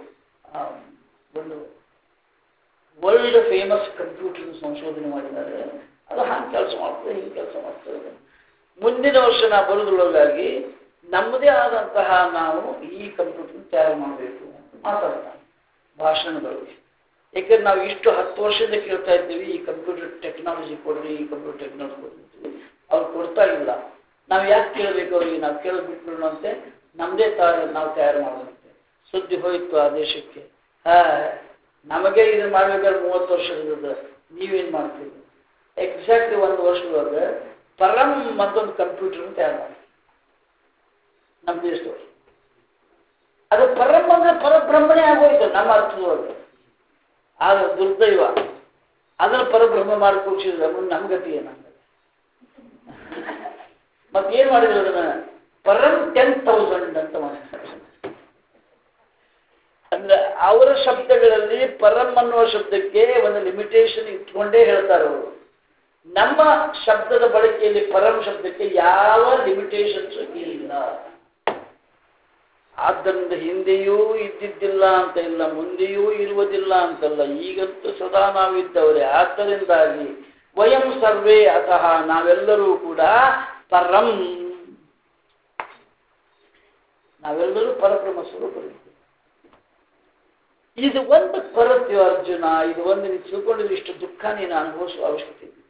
ವರ್ಲ್ಡ್ ಫೇಮಸ್ ಕಂಪ್ಯೂಟರ್ ಸಂಶೋಧನೆ ಮಾಡಿದ್ದಾರೆ. ಅದು ಹಂಗೆ ಕೆಲಸ ಮಾಡ್ತದೆ, ಹಿಂಗೆ ಕೆಲಸ ಮಾಡ್ತದೆ. ಮುಂದಿನ ವರ್ಷ ನಾವು ಬರೋದ್ರೊಳಗಾಗಿ ನಮ್ಮದೇ ಆದಂತಹ ನಾವು ಈ ಕಂಪ್ಯೂಟರ್ ತಯಾರು ಮಾಡಬೇಕು ಅಂತ ಮಾತಾಡ್ತಾರೆ ಭಾಷಣಗಳಲ್ಲಿ. ಯಾಕಂದ್ರೆ ನಾವು ಇಷ್ಟು 10 ವರ್ಷದಿಂದ ಕೇಳ್ತಾ ಇದ್ದೀವಿ, ಈ ಕಂಪ್ಯೂಟರ್ ಟೆಕ್ನಾಲಜಿ ಕೊಡ್ರಿ, ಈ ಕಂಪ್ಯೂಟರ್ ಟೆಕ್ನಾಲಜಿ ಕೊಡ್ರಿ. ಅವ್ರು ಕೊಡ್ತಾ ಇಲ್ಲ. ನಾವು ಯಾಕೆ ಕೇಳಬೇಕು ಅವರಿಗೆ? ನಾವು ಕೇಳೋದು ಬಿಟ್ಬಿಡೋಣ ಅಂತೆ, ನಮ್ಮದೇ ನಾವು ತಯಾರು ಮಾಡೋದಂತೆ. ಸುದ್ದಿ ಹೋಯ್ತು ಆ ದೇಶಕ್ಕೆ. ನಮಗೆ ಇದು ಮಾಡ್ಬೇಕಾದ್ರೆ 30 ವರ್ಷ ಇರ್ತದೆ, ನೀವೇನು ಮಾಡ್ತೀವಿ? ಎಕ್ಸಾಕ್ಟ್ಲಿ 1 ವರ್ಷದೊಳಗೆ ಪರಂ ಮತ್ತೊಂದು ಕಂಪ್ಯೂಟರ್ ತಯಾರು ಮಾಡಿ ನಮ್ಮ ದೇಶದೊಳಗೆ. ಅದು ಪರಂ ಅಂದ್ರೆ ಪರಬ್ರಹ್ಮನೇ ಆಗೋಯ್ತು ನಮ್ಮ ಅರ್ಥದೊಳಗೆ. ಆಗ ದುರ್ದೈವ ಅದನ್ನು ಪರಬ್ರಹ್ಮ ಮಾಡಿ ಕೂಡಿಸಿದ್ರೆ ನಮ್ಮ ಗತಿ ಏನಾಗ್ತದೆ? ಮತ್ತೇನು ಮಾಡಿದ್ರು ಅದನ್ನ ಪರಂ 10,000 ಅಂತ ಮಾಡಿದ್ದಾರೆ. ಅಂದ್ರೆ ಅವರ ಶಬ್ದಗಳಲ್ಲಿ ಪರಂ ಅನ್ನುವ ಶಬ್ದಕ್ಕೆ ಒಂದು ಲಿಮಿಟೇಷನ್ ಇಟ್ಕೊಂಡೇ ಹೇಳ್ತಾರೆ ಅವರು. ನಮ್ಮ ಶಬ್ದದ ಬಳಕೆಯಲ್ಲಿ ಪರಂ ಶಬ್ದಕ್ಕೆ ಯಾವ ಲಿಮಿಟೇಷನ್ಸ್ ಇಲ್ಲ. ಆದ್ದರಿಂದ ಹಿಂದೆಯೂ ಇದ್ದಿದ್ದಿಲ್ಲ ಅಂತ ಇಲ್ಲ, ಮುಂದೆಯೂ ಇರುವುದಿಲ್ಲ ಅಂತಲ್ಲ, ಈಗಂತೂ ಸದಾ ನಾವಿದ್ದವರೇ. ಆದ್ದರಿಂದಾಗಿ ವಯಂ ಸರ್ವೇ ಅತಃ ನಾವೆಲ್ಲರೂ ಕೂಡ ಪರಂ, ನಾವೆಲ್ಲರೂ ಪರಬ್ರಹ್ಮ ಸ್ವರೂಪರಿದ್ದೇವೆ. ಇದು ಒಂದು ಪರತ್ವ ಅರ್ಜುನ, ಇದು ಒಂದು ನೀನು ತಿಳ್ಕೊಂಡಿದ್ರೆ ಇಷ್ಟು ದುಃಖ ನೀನು ಅನುಭವಿಸುವ ಅವಶ್ಯಕತೆ ಇಲ್ಲ.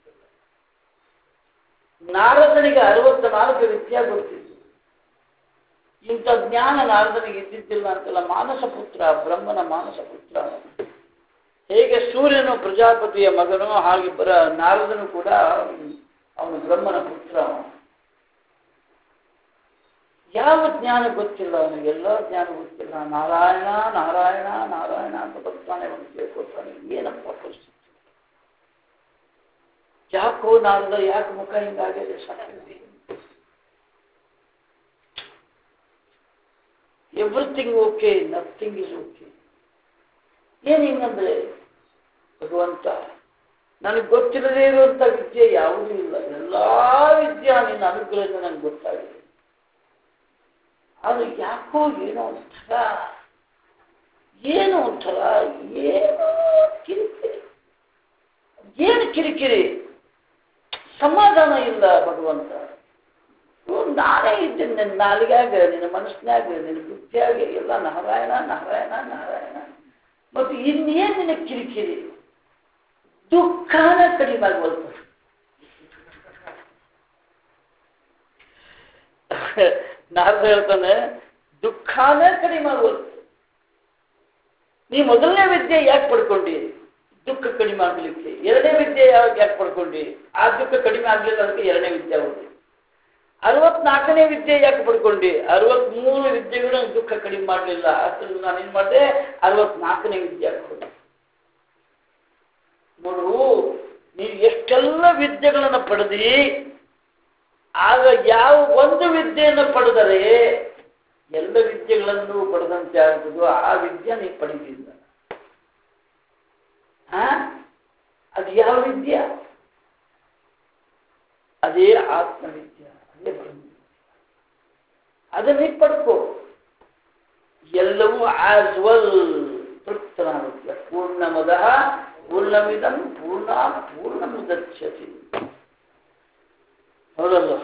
ನಾರದನಿಗೆ 64 ವಿದ್ಯಾ ಗೊತ್ತಿತ್ತು. ಇಂಥ ಜ್ಞಾನ ನಾರದನಿಗೆ ಇದ್ದಿದ್ದಿಲ್ಲ ಅಂತಲ್ಲ. ಮಾನಸ ಪುತ್ರ, ಬ್ರಹ್ಮನ ಮಾನಸ ಪುತ್ರ. ಹೇಗೆ ಸೂರ್ಯನು ಪ್ರಜಾಪತಿಯ ಮಗನು, ಹಾಗೆ ನಾರದನು ಕೂಡ ಅವನು ಬ್ರಹ್ಮನ ಪುತ್ರ. ಯಾವ ಜ್ಞಾನ ಗೊತ್ತಿಲ್ಲ ಅವನಿಗೆ? ಎಲ್ಲ ಜ್ಞಾನ ಗೊತ್ತಿಲ್ಲ. ನಾರಾಯಣ ನಾರಾಯಣ ನಾರಾಯಣ ಅಂತ ಬರ್ತಾನೆ, ಅವನು ಕೇಳ್ಕೊಳ್ತಾನೆ. ಏನಪ್ಪ ಪರಿಸ್ಥಿತಿ? ಯಾಕೋ ನಾರದ, ಯಾಕೆ ಮುಖ ಹಿಂಗಾಗಿದೆ? ಸಾಕಿದೆ. Everything okay, nothing is okay. ಏನು ಹಿಂಗಂದ್ರೆ ಭಗವಂತ ನನಗೆ ಗೊತ್ತಿಲ್ಲದೇ ಇರುವಂಥ ವಿದ್ಯೆ ಯಾವುದೂ ಇಲ್ಲ. ಎಲ್ಲ ವಿದ್ಯೆ ನಿನ್ನ ಅನುಗ್ರಹದಿಂದ ನನಗೆ ಗೊತ್ತಾಗಿದೆ. ಅದು ಯಾಕೋ ಏನೋ ಒಂಥರ ಏನೋ ಕಿರಿಕಿರಿ. ಏನು ಕಿರಿಕಿರಿ? ಸಮಾಧಾನ ಇಲ್ಲ ಭಗವಂತ. ನಾನೇ ಇದ್ದೇನೆ, ನಿನ್ನ ನಾಲಿಗ್ಯಾಗ, ನಿನ್ನ ಮನಸ್ಸಿನಾಗ, ನಿನ್ನ ಬುದ್ಧಿಯಾಗ ಎಲ್ಲ ನಾರಾಯಣ ನಾರಾಯಣ ನಾರಾಯಣ. ಮತ್ತು ಇನ್ನೇನು ನಿನ್ನ ಕಿರಿಕಿರಿ? ದುಃಖನ ಕಡಿಮೆ ಆಗ್ಬಲ್ತು. ನಾರದ ಹೇಳ್ತಾನೆ, ದುಃಖನೇ ಕಡಿಮೆ ಆಗ್ಬಲ್ತು. ನೀ ಮೊದಲನೇ ವಿದ್ಯೆ ಯಾಕೆ ಪಡ್ಕೊಂಡಿ? ದುಃಖ ಕಡಿಮೆ ಆಗ್ಲಿಕ್ಕೆ. ಎರಡನೇ ವಿದ್ಯೆ ಯಾಕೆ ಪಡ್ಕೊಂಡಿ? ಆ ದುಃಖ ಕಡಿಮೆ ಆಗ್ಲಿಲ್ಲ, ಅದಕ್ಕೆ ಎರಡನೇ ವಿದ್ಯೆ ಹೋಗಿ. 64ನೇ ವಿದ್ಯೆ ಯಾಕೆ ಪಡ್ಕೊಂಡಿ? 63 ವಿದ್ಯೆಗಳು ದುಃಖ ಕಡಿಮೆ ಮಾಡಲಿಲ್ಲ. ಅದ್ರಲ್ಲಿ ನಾನು ಏನ್ ಮಾಡಿದೆ? 64ನೇ ವಿದ್ಯೆ ಹಾಕೊಂಡೆ. ನೋಡು, ನೀವು ಎಷ್ಟೆಲ್ಲ ವಿದ್ಯೆಗಳನ್ನು ಪಡೆದಿ, ಆಗ ಯಾವ ಒಂದು ವಿದ್ಯೆಯನ್ನು ಪಡೆದರೆ ಎಲ್ಲ ವಿದ್ಯೆಗಳನ್ನು ಪಡೆದಂತೆ ಆಗ್ತದೋ ಆ ವಿದ್ಯೆ ನೀವು ಪಡೆದಿಲ್ಲ. ಅದು ಯಾವ ವಿದ್ಯೆ? ಅದೇ ಆತ್ಮವಿದ್ಯೆ, ಅದೇ ಬ್ರಹ್ಮ. ಅದನ್ನೇ ಪಡ್ಕೋ. ಎಲ್ಲವೂ ಆಸ್ ವೆಲ್ ತೃಪ್ತನಾಗುತ್ತೆ. ಪೂರ್ಣಮದಃ ಪೂರ್ಣಮಿದಂ ಪೂರ್ಣಮುದಚ್ಯತೆ. ಹೌದಲ್ಲ?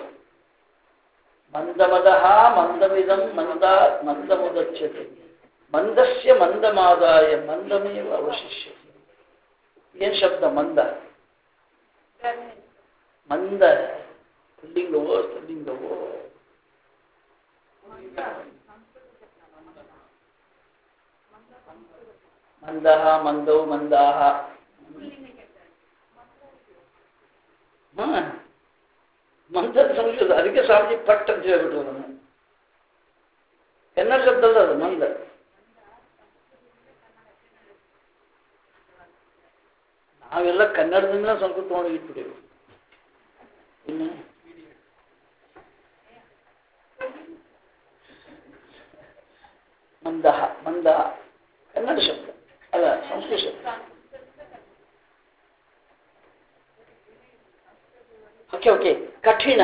ಮಂದಮದಃ ಮಂದಮಿದಂ ಮಂದಮುದಚ್ಯತೆ. ಮಂದಸ್ಯ ಮಂದಮಾದಾಯ ಮಂದಮೇವ ಅವಶಿಷ್ಯತೆ. ಏನು ಶಬ್ದ ಮಂದ? ಮಂದ ಸ್ತ್ರೀಲಿಂಗವೋ ಸ್ತ್ರೀಲಿಂಗವೋ ಮಂದಃ ಮಂದೌ ಮಂದಾಹ ಮಂದ ಸಂಸ್ಕೃತ ಅದಕ್ಕೆ ಸ್ವಾಮೀಜಿ ಪಟ್ ಅಂತ ಹೇಳ್ಬಿಟ್ರು ಅದನ್ನು ಕನ್ನಡ ಶಬ್ದ ಅಲ್ಲ ಅದು ಮಂದ ನಾವೆಲ್ಲ ಕನ್ನಡದಿಂದ ಸಂಸ್ಕೃತ ತಗೊಂಡು ಇಟ್ಬಿಟ್ಟಿವಿ ಇನ್ನು ಮಂದಹ ಮಂದಹ ಕನ್ನಡ ಶಬ್ದ ಅಲ್ಲ ಸಂಸ್ಕೃತ ಶಬ್ದ ಓಕೆ ಓಕೆ ಕಠಿಣ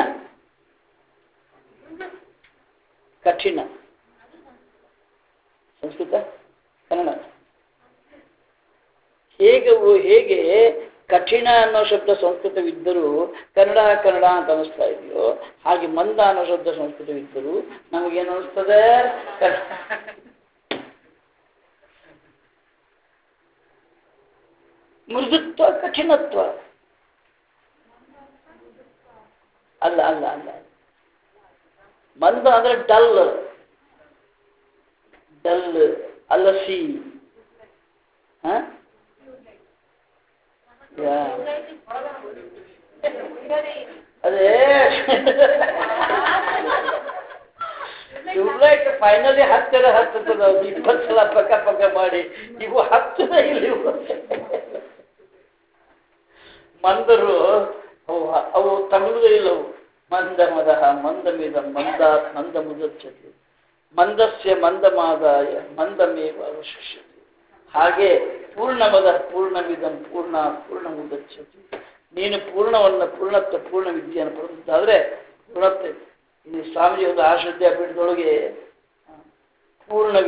ಕಠಿಣ ಸಂಸ್ಕೃತ ಕನ್ನಡ ಹೇಗೆ ಕಠಿಣ ಅನ್ನೋ ಶಬ್ದ ಸಂಸ್ಕೃತವಿದ್ದರೂ ಕನ್ನಡ ಕನ್ನಡ ಅಂತ ಅನಿಸ್ತಾ ಇದೆಯೋ ಹಾಗೆ ಮಂದ ಅನ್ನೋ ಶಬ್ದ ಸಂಸ್ಕೃತವಿದ್ದರೂ ನಮಗೇನು ಅನಿಸ್ತದೆ ಮೃದುತ್ವ ಕಠಿಣತ್ವ ಅಲ್ಲ ಅಲ್ಲ ಅಲ್ಲ ಮಂದ ಅಂದ್ರೆ ಡಲ್ ಡಲ್ ಅಲಸಿ ಅದೇ ಟ್ಯೂಬ್ಲೈಟ್ ಫೈನಲಿ ಹತ್ತಿರ ಹತ್ತದ 20 ಸಲ ಪಕ್ಕ ಪಕ್ಕ ಮಾಡಿ ಇವು ಹತ್ತದ ಇಲ್ಲಿ ಮಂದರು ಅವು ತಮಿಳು ಇಲ್ಲವು ಮಂದ ಮದಃ ಮಂದ ಮಿದ ಮಂದಾತ್ ಮಂದ ಮುದಚ್ಯತೆ ಮಂದಸ್ಯ ಮಂದಮಾದಾಯ ಮಂದಮೇವ ಅವಶಿಷ್ಯತೆ ಹಾಗೆ ಪೂರ್ಣಮದ ಪೂರ್ಣಮಿದಂ ಪೂರ್ಣ ಪೂರ್ಣ ಮುದಚ್ಯತೆ ನೀನು ಪೂರ್ಣತ್ವ ಪೂರ್ಣ ವಿದ್ಯೆಯನ್ನು ಪಡೆದಿದ್ದಾದ್ರೆ ಪೂರ್ಣತ್ವ ಈ ಸ್ವಾಮೀಜಿ ಒಂದು ಆಶ್ರದ್ಧಾ ಪೀಠದೊಳಗೆ ಪೂರ್ಣ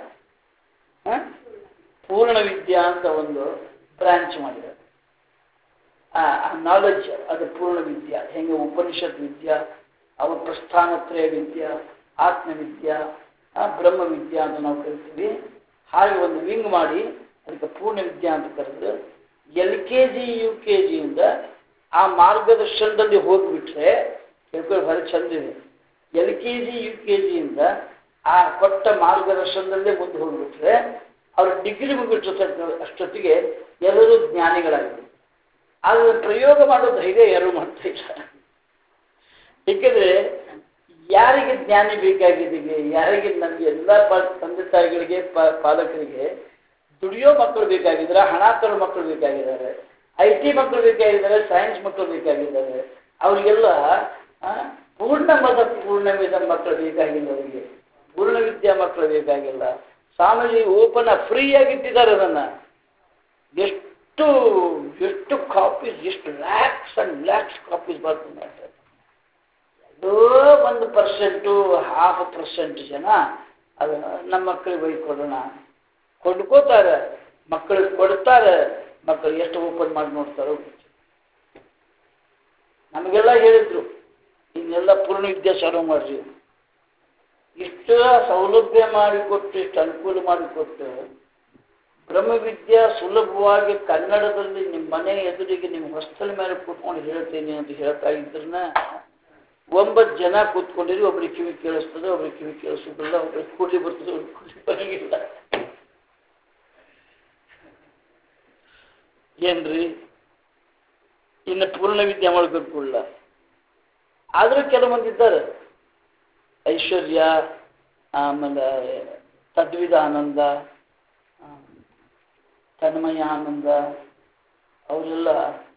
ವಿದ್ಯಾ ಅಂತ ಒಂದು ಬ್ರಾಂಚ್ ಮಾಡಿದ್ದಾರೆ ನಾಲೆಡ್ಜ್ ಅದು ಪೂರ್ಣ ವಿದ್ಯಾ ಹೆಂಗೆ ಉಪನಿಷತ್ ವಿದ್ಯಾ ಅವ ಪ್ರಸ್ಥಾನತ್ರಯ ವಿದ್ಯಾ ಆತ್ಮವಿದ್ಯಾ ಬ್ರಹ್ಮ ವಿದ್ಯಾ ಅಂತ ನಾವು ಕರಿತೀವಿ ಹಾಗೆ ಒಂದು ವಿಂಗ್ ಮಾಡಿ ಅದಕ್ಕೆ ಪೂರ್ಣ ವಿದ್ಯಾ ಅಂತ ಕರೆದು LKG UKG ಇಂದ ಆ ಮಾರ್ಗದರ್ಶನದಲ್ಲಿ ಹೋಗಿಬಿಟ್ರೆ ತಿಳ್ಕೊಳ್ಳಿ ಭಾರಿ ಚಂದಿದೆ LKG UKG ಇಂದ ಆ ಕೊಟ್ಟ ಮಾರ್ಗದರ್ಶನದಲ್ಲೇ ಮುಂದೆ ಹೋಗಿಬಿಟ್ರೆ ಅವ್ರ ಡಿಗ್ರಿ ಮುಗಿಬಿಟ್ರೆ ಅಷ್ಟೊತ್ತಿಗೆ ಎಲ್ಲರೂ ಜ್ಞಾನಿಗಳಾಗಿದ್ರು ಆದ್ರೆ ಪ್ರಯೋಗ ಮಾಡೋ ಧೈರ್ಯ ಯಾರು ಮಾಡ್ತಾ ಇಲ್ಲ ಏಕೆಂದ್ರೆ ಯಾರಿಗೆ ಜ್ಞಾನಿ ಬೇಕಾಗಿದೆ ಯಾರಿಗೆ ನಮಗೆ ಎಲ್ಲ ತಂದೆ ತಾಯಿಗಳಿಗೆ ಪಾಲಕರಿಗೆ ದುಡಿಯೋ ಮಕ್ಕಳು ಬೇಕಾಗಿದ್ದಾರೆ ಹಣ ತರೋ ಮಕ್ಕಳು ಬೇಕಾಗಿದ್ದಾರೆ IT ಮಕ್ಕಳು ಬೇಕಾಗಿದ್ದಾರೆ ಸೈನ್ಸ್ ಮಕ್ಕಳು ಬೇಕಾಗಿದ್ದಾರೆ ಅವರಿಗೆಲ್ಲ ಪೂರ್ಣಮದ ಪೂರ್ಣವಿದ ಮಕ್ಕಳು ಬೇಕಾಗಿಲ್ಲ ಅವರಿಗೆ ಪೂರ್ಣ ವಿದ್ಯಾ ಮಕ್ಕಳು ಬೇಕಾಗಿಲ್ಲ ಸ್ವಾಮೀಜಿ ಓಪನ್ ಫ್ರೀಯಾಗಿಟ್ಟಿದ್ದಾರೆ ಅದನ್ನು ಎಷ್ಟು ಕಾಪೀಸ್ ಎಷ್ಟು ಲ್ಯಾಕ್ಸ್ ಅಂಡ್ ಲ್ಯಾಕ್ಸ್ ಕಾಪೀಸ್ ಬರ್ತದೆ ಎಲ್ಲೋ 1% 0.5% ಜನ ಅದನ್ನು ನಮ್ಮ ಮಕ್ಕಳಿಗೆ ಬೈಕೊಡೋಣ ಕೊಂಡ್ಕೋತಾರೆ ಮಕ್ಕಳಿಗೆ ಕೊಡ್ತಾರೆ ಮಕ್ಕಳು ಎಷ್ಟು ಓಪನ್ ಮಾಡಿ ನೋಡ್ತಾರೋ ನಮಗೆಲ್ಲ ಹೇಳಿದ್ರು ಇನ್ನೆಲ್ಲ ಪೂರ್ಣ ವಿದ್ಯಾ ಚಾಲೂ ಮಾಡ್ರಿ ಇಷ್ಟು ಸೌಲಭ್ಯ ಮಾಡಿಕೊಟ್ಟು ಇಷ್ಟು ಅನುಕೂಲ ಮಾಡಿಕೊಟ್ಟು ಬ್ರಹ್ಮವಿದ್ಯಾ ಸುಲಭವಾಗಿ ಕನ್ನಡದಲ್ಲಿ ನಿಮ್ಮ ಮನೆ ಎದುರಿಗೆ ನಿಮ್ಮ ಹೊಸ್ತಲ ಮೇಲೆ ಕೂತ್ಕೊಂಡು ಹೇಳ್ತೀನಿ ಅಂತ ಹೇಳ್ತಾ ಇದ್ರನ್ನ 9 ಜನ ಕೂತ್ಕೊಂಡಿರಿ ಒಬ್ರಿಗೆ ಕಿವಿ ಕೇಳಿಸ್ತದೆ ಒಬ್ರಿಗೆ ಕಿವಿ ಕೇಳಿಸೋದಿಲ್ಲ ಒಬ್ರಿಗೆ ಕೂಡಿ ಬರ್ತದೆ ಒಬ್ರಿಗೆ ಕೂಡಿ ಬರಂಗಿಲ್ಲ ಏನ್ರಿ ಇನ್ನು ಪೂರ್ಣ ವಿದ್ಯೆ ಮಾಡಬೇಕಿಲ್ಲ ಆದರೂ ಕೆಲವೊಂದು ಇದ್ದಾರೆ ಐಶ್ವರ್ಯ ಆಮೇಲೆ ತದ್ವಿಧ ಆನಂದ ತನ್ಮಯ ಆನಂದ ಅವರೆಲ್ಲ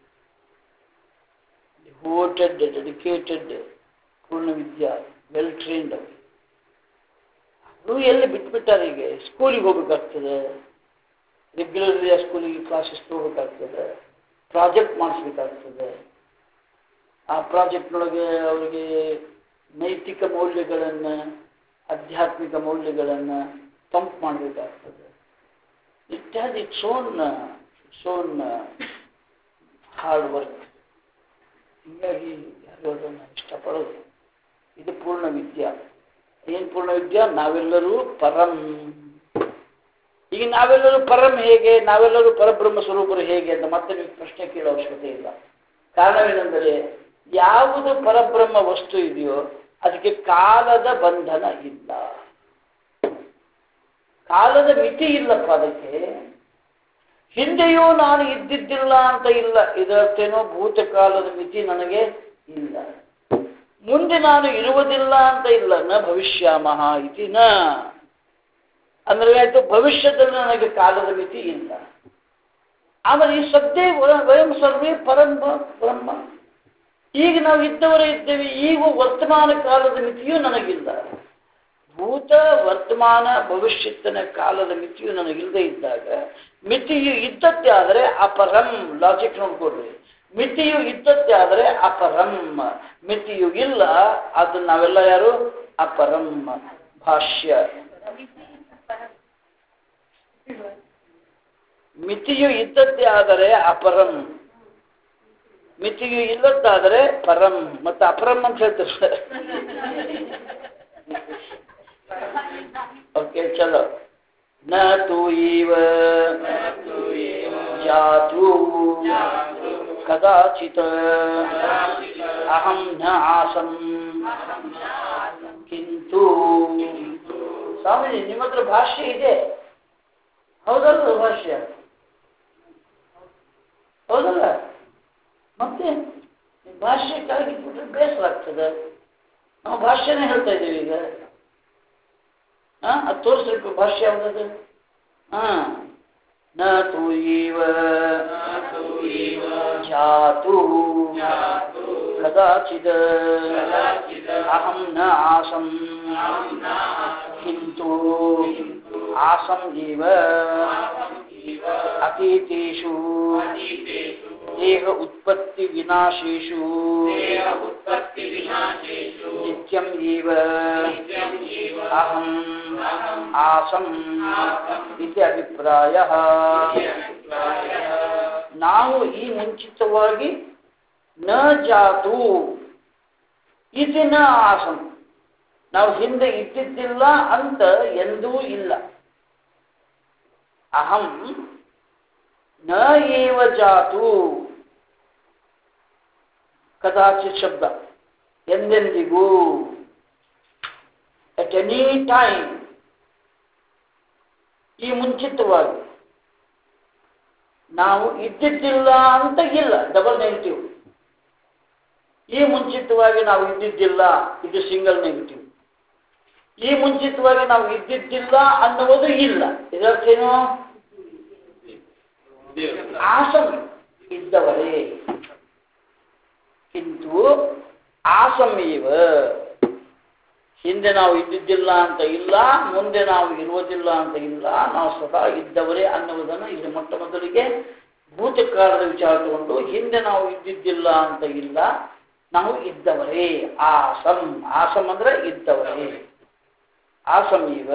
ಡಿವೋಟೆಡ್ ಡೆಡಿಕೇಟೆಡ್ ಪೂರ್ಣ ವಿದ್ಯಾ ವೆಲ್ ಟ್ರೈನ್ಡ್ ಅವರು ಎಲ್ಲಿ ಬಿಟ್ಬಿಟ್ಟಾರೆ ಈಗ ಸ್ಕೂಲಿಗೆ ಹೋಗ್ಬೇಕಾಗ್ತದೆ ರೆಗ್ಯುಲರ್ಲಿ ಆ ಸ್ಕೂಲಿಗೆ ಕ್ಲಾಸಸ್ ಹೋಗ್ಬೇಕಾಗ್ತದೆ ಪ್ರಾಜೆಕ್ಟ್ ಮಾಡಿಸ್ಬೇಕಾಗ್ತದೆ ಆ ಪ್ರಾಜೆಕ್ಟ್ನೊಳಗೆ ಅವರಿಗೆ ನೈತಿಕ ಮೌಲ್ಯಗಳನ್ನು ಆಧ್ಯಾತ್ಮಿಕ ಮೌಲ್ಯಗಳನ್ನು ಪಂಪ್ ಮಾಡಬೇಕಾಗ್ತದೆ it has its own hard work ಹೀಗಾಗಿ ಯಾರು ಅದನ್ನು ಇಷ್ಟಪಡೋದು ಇದು ಪೂರ್ಣ ವಿದ್ಯಾ ಏನು ಪೂರ್ಣ ವಿದ್ಯಾ ನಾವೆಲ್ಲರೂ ಪರಂ ಈಗ ನಾವೆಲ್ಲರೂ ಪರಂ ಹೇಗೆ ನಾವೆಲ್ಲರೂ ಪರಬ್ರಹ್ಮ ಸ್ವರೂಪರು ಹೇಗೆ ಅಂತ ಮತ್ತೆ ನೀವು ಪ್ರಶ್ನೆ ಕೇಳೋ ಅವಶ್ಯಕತೆ ಇಲ್ಲ ಕಾರಣವೇನೆಂದರೆ ಯಾವುದು ಪರಬ್ರಹ್ಮ ವಸ್ತು ಇದೆಯೋ ಅದಕ್ಕೆ ಕಾಲದ ಬಂಧನ ಇಲ್ಲ, ಕಾಲದ ಮಿತಿ ಇಲ್ಲಪ್ಪ ಅದಕ್ಕೆ. ಹಿಂದೆಯೂ ನಾನು ಇದ್ದಿದ್ದಿಲ್ಲ ಅಂತ ಇಲ್ಲ, ಇದರರ್ಥೇನೋ ಭೂತಕಾಲದ ಮಿತಿ ನನಗೆ ಇಲ್ಲ. ಮುಂದೆ ನಾನು ಇರುವುದಿಲ್ಲ ಅಂತ ಇಲ್ಲ, ನ ಭವಿಷ್ಯಾಮಹ ಇತಿ ನ ಅಂದ್ರೆ ಆಯ್ತು, ಭವಿಷ್ಯದಲ್ಲಿ ನನಗೆ ಕಾಲದ ಮಿತಿ ಇಲ್ಲ. ಆಮೇಲೆ ಈ ಸದ್ಯ ವಯಂ ಸರ್ವೇ ಪರಂ ಬ್ರಹ್ಮ, ಈಗ ನಾವು ಇದ್ದವರೇ ಇದ್ದೇವೆ, ಈಗ ವರ್ತಮಾನ ಕಾಲದ ಮಿತಿಯೂ ನನಗಿಲ್ಲ. ಭೂತ ವರ್ತಮಾನ ಭವಿಷ್ಯತ್ತಿನ ಕಾಲದ ಮಿತಿಯು ನನಗಿಲ್ಲದೆ ಇದ್ದಾಗ, ಮಿತಿಯು ಇದ್ದದ್ದೇ ಆದರೆ ಅಪರಂ, ಲಾಜಿಕ್ ನೋಡ್ಕೊಡ್ರಿ, ಮಿತಿಯು ಇದ್ದದ್ದೇ ಆದರೆ ಅಪರಂ, ಮಿತಿಯು ಇಲ್ಲ, ಅದು ನಾವೆಲ್ಲ ಯಾರು ಅಪರಂ. ಭಾಷ್ಯ ಮಿತಿಯು ಇದ್ದದ್ದೇ ಆದರೆ ಅಪರಂ, ಮಿತಿಯು ಇಲ್ಲದ್ದಾದರೆ ಪರಂ, ಮತ್ತೆ ಅಪರಂ ಅಂತ ಹೇಳ್ತಾರೆ. ಓಕೆ ಚಲೋ. ನ ತು ಇವ ಜಾತು ಕದಾಚಿತ್ ಅಹಂ ನ ಆಸಂ ಕಿಂತು. ಸ್ವಾಮೀಜಿ ನಿಮ್ಮ ಹತ್ರ ಭಾಷ್ಯ ಇದೆ ಹೌದಲ್ಲ? ಭಾಷ್ಯ ಹೌದಲ್ಲ? ಮತ್ತೆ ಭಾಷ್ಯಕ್ಕಾಗಿ ಬಿಟ್ಟರೆ ಬೇಸರ ಆಗ್ತದೆ. ನಾವು ಭಾಷ್ಯನೇ ಹೇಳ್ತಾ ಇದ್ದೀವಿ ಈಗ. ಅದು ತೋರಿಸ್ಬೇಕು ಭಾಷ್ಯ ಯಾವ್ದದು. ನ ತು ಇವ ಜಾತು ಕದಾಚಿದ್ ಅಹಂ ನ ಆಸಂ ಕಿಂತು ಆಸಂ ಇವ ಅತೀತೇಷು ದೇಹ ಉತ್ಪತ್ತಿ ವಿನಾಶೇಷು ನಿತ್ಯಂ ಇವ ಅಹಂ ಆಸಂ ಇತಿ ಅಭಿಪ್ರಾಯಃ. ನಾವು ಈ ಮುಂಚಿತವಾಗಿ ನ ಜಾತು ಇತಿ ನ ಆಸಂ, ನಾವು ಹಿಂದೆ ಇದ್ದಿದ್ದಿಲ್ಲ ಅಂತ ಎಂದೂ ಇಲ್ಲ. ಅಹಂ ನ ಏವ ಜಾತು, ಕದಾಚಿತ್ ಶಬ್ದ ಎಂದೆಂದಿಗೂ, ಅಟ್ ಎನಿ ಟೈಮ್, ಈ ಮುಂಚಿತವಾಗಿ ನಾವು ಇದ್ದಿದ್ದಿಲ್ಲ ಅಂತ ಇಲ್ಲ, ಡಬಲ್ ನೆಗೆಟಿವ್. ಈ ಮುಂಚಿತವಾಗಿ ನಾವು ಇದ್ದಿದ್ದಿಲ್ಲ, ಇದು ಸಿಂಗಲ್ ನೆಗೆಟಿವ್. ಈ ಮುಂಚಿತವಾಗಿ ನಾವು ಇದ್ದಿದ್ದಿಲ್ಲ ಅನ್ನುವುದು ಇಲ್ಲ, ಇದರ್ಥೇನು? ಆಸಂ ಇದ್ದವರೇ, ಕಿಂತು ಆಸಂ ಇವ, ಹಿಂದೆ ನಾವು ಇದ್ದಿದ್ದಿಲ್ಲ ಅಂತ ಇಲ್ಲ, ಮುಂದೆ ನಾವು ಇರುವುದಿಲ್ಲ ಅಂತ ಇಲ್ಲ, ನಾವು ಸದಾ ಇದ್ದವರೇ ಅನ್ನುವುದನ್ನು ಇದು ಮೊಟ್ಟ ಮೊದಲಿಗೆ ಭೂತಕಾಲದ ವಿಚಾರ ತಗೊಂಡು, ಹಿಂದೆ ನಾವು ಇದ್ದಿದ್ದಿಲ್ಲ ಅಂತ ಇಲ್ಲ, ನಾವು ಇದ್ದವರೇ. ಆಸಂ, ಆಸಂ ಅಂದ್ರೆ ಇದ್ದವರೇ, ಆಸಂ ಇವ.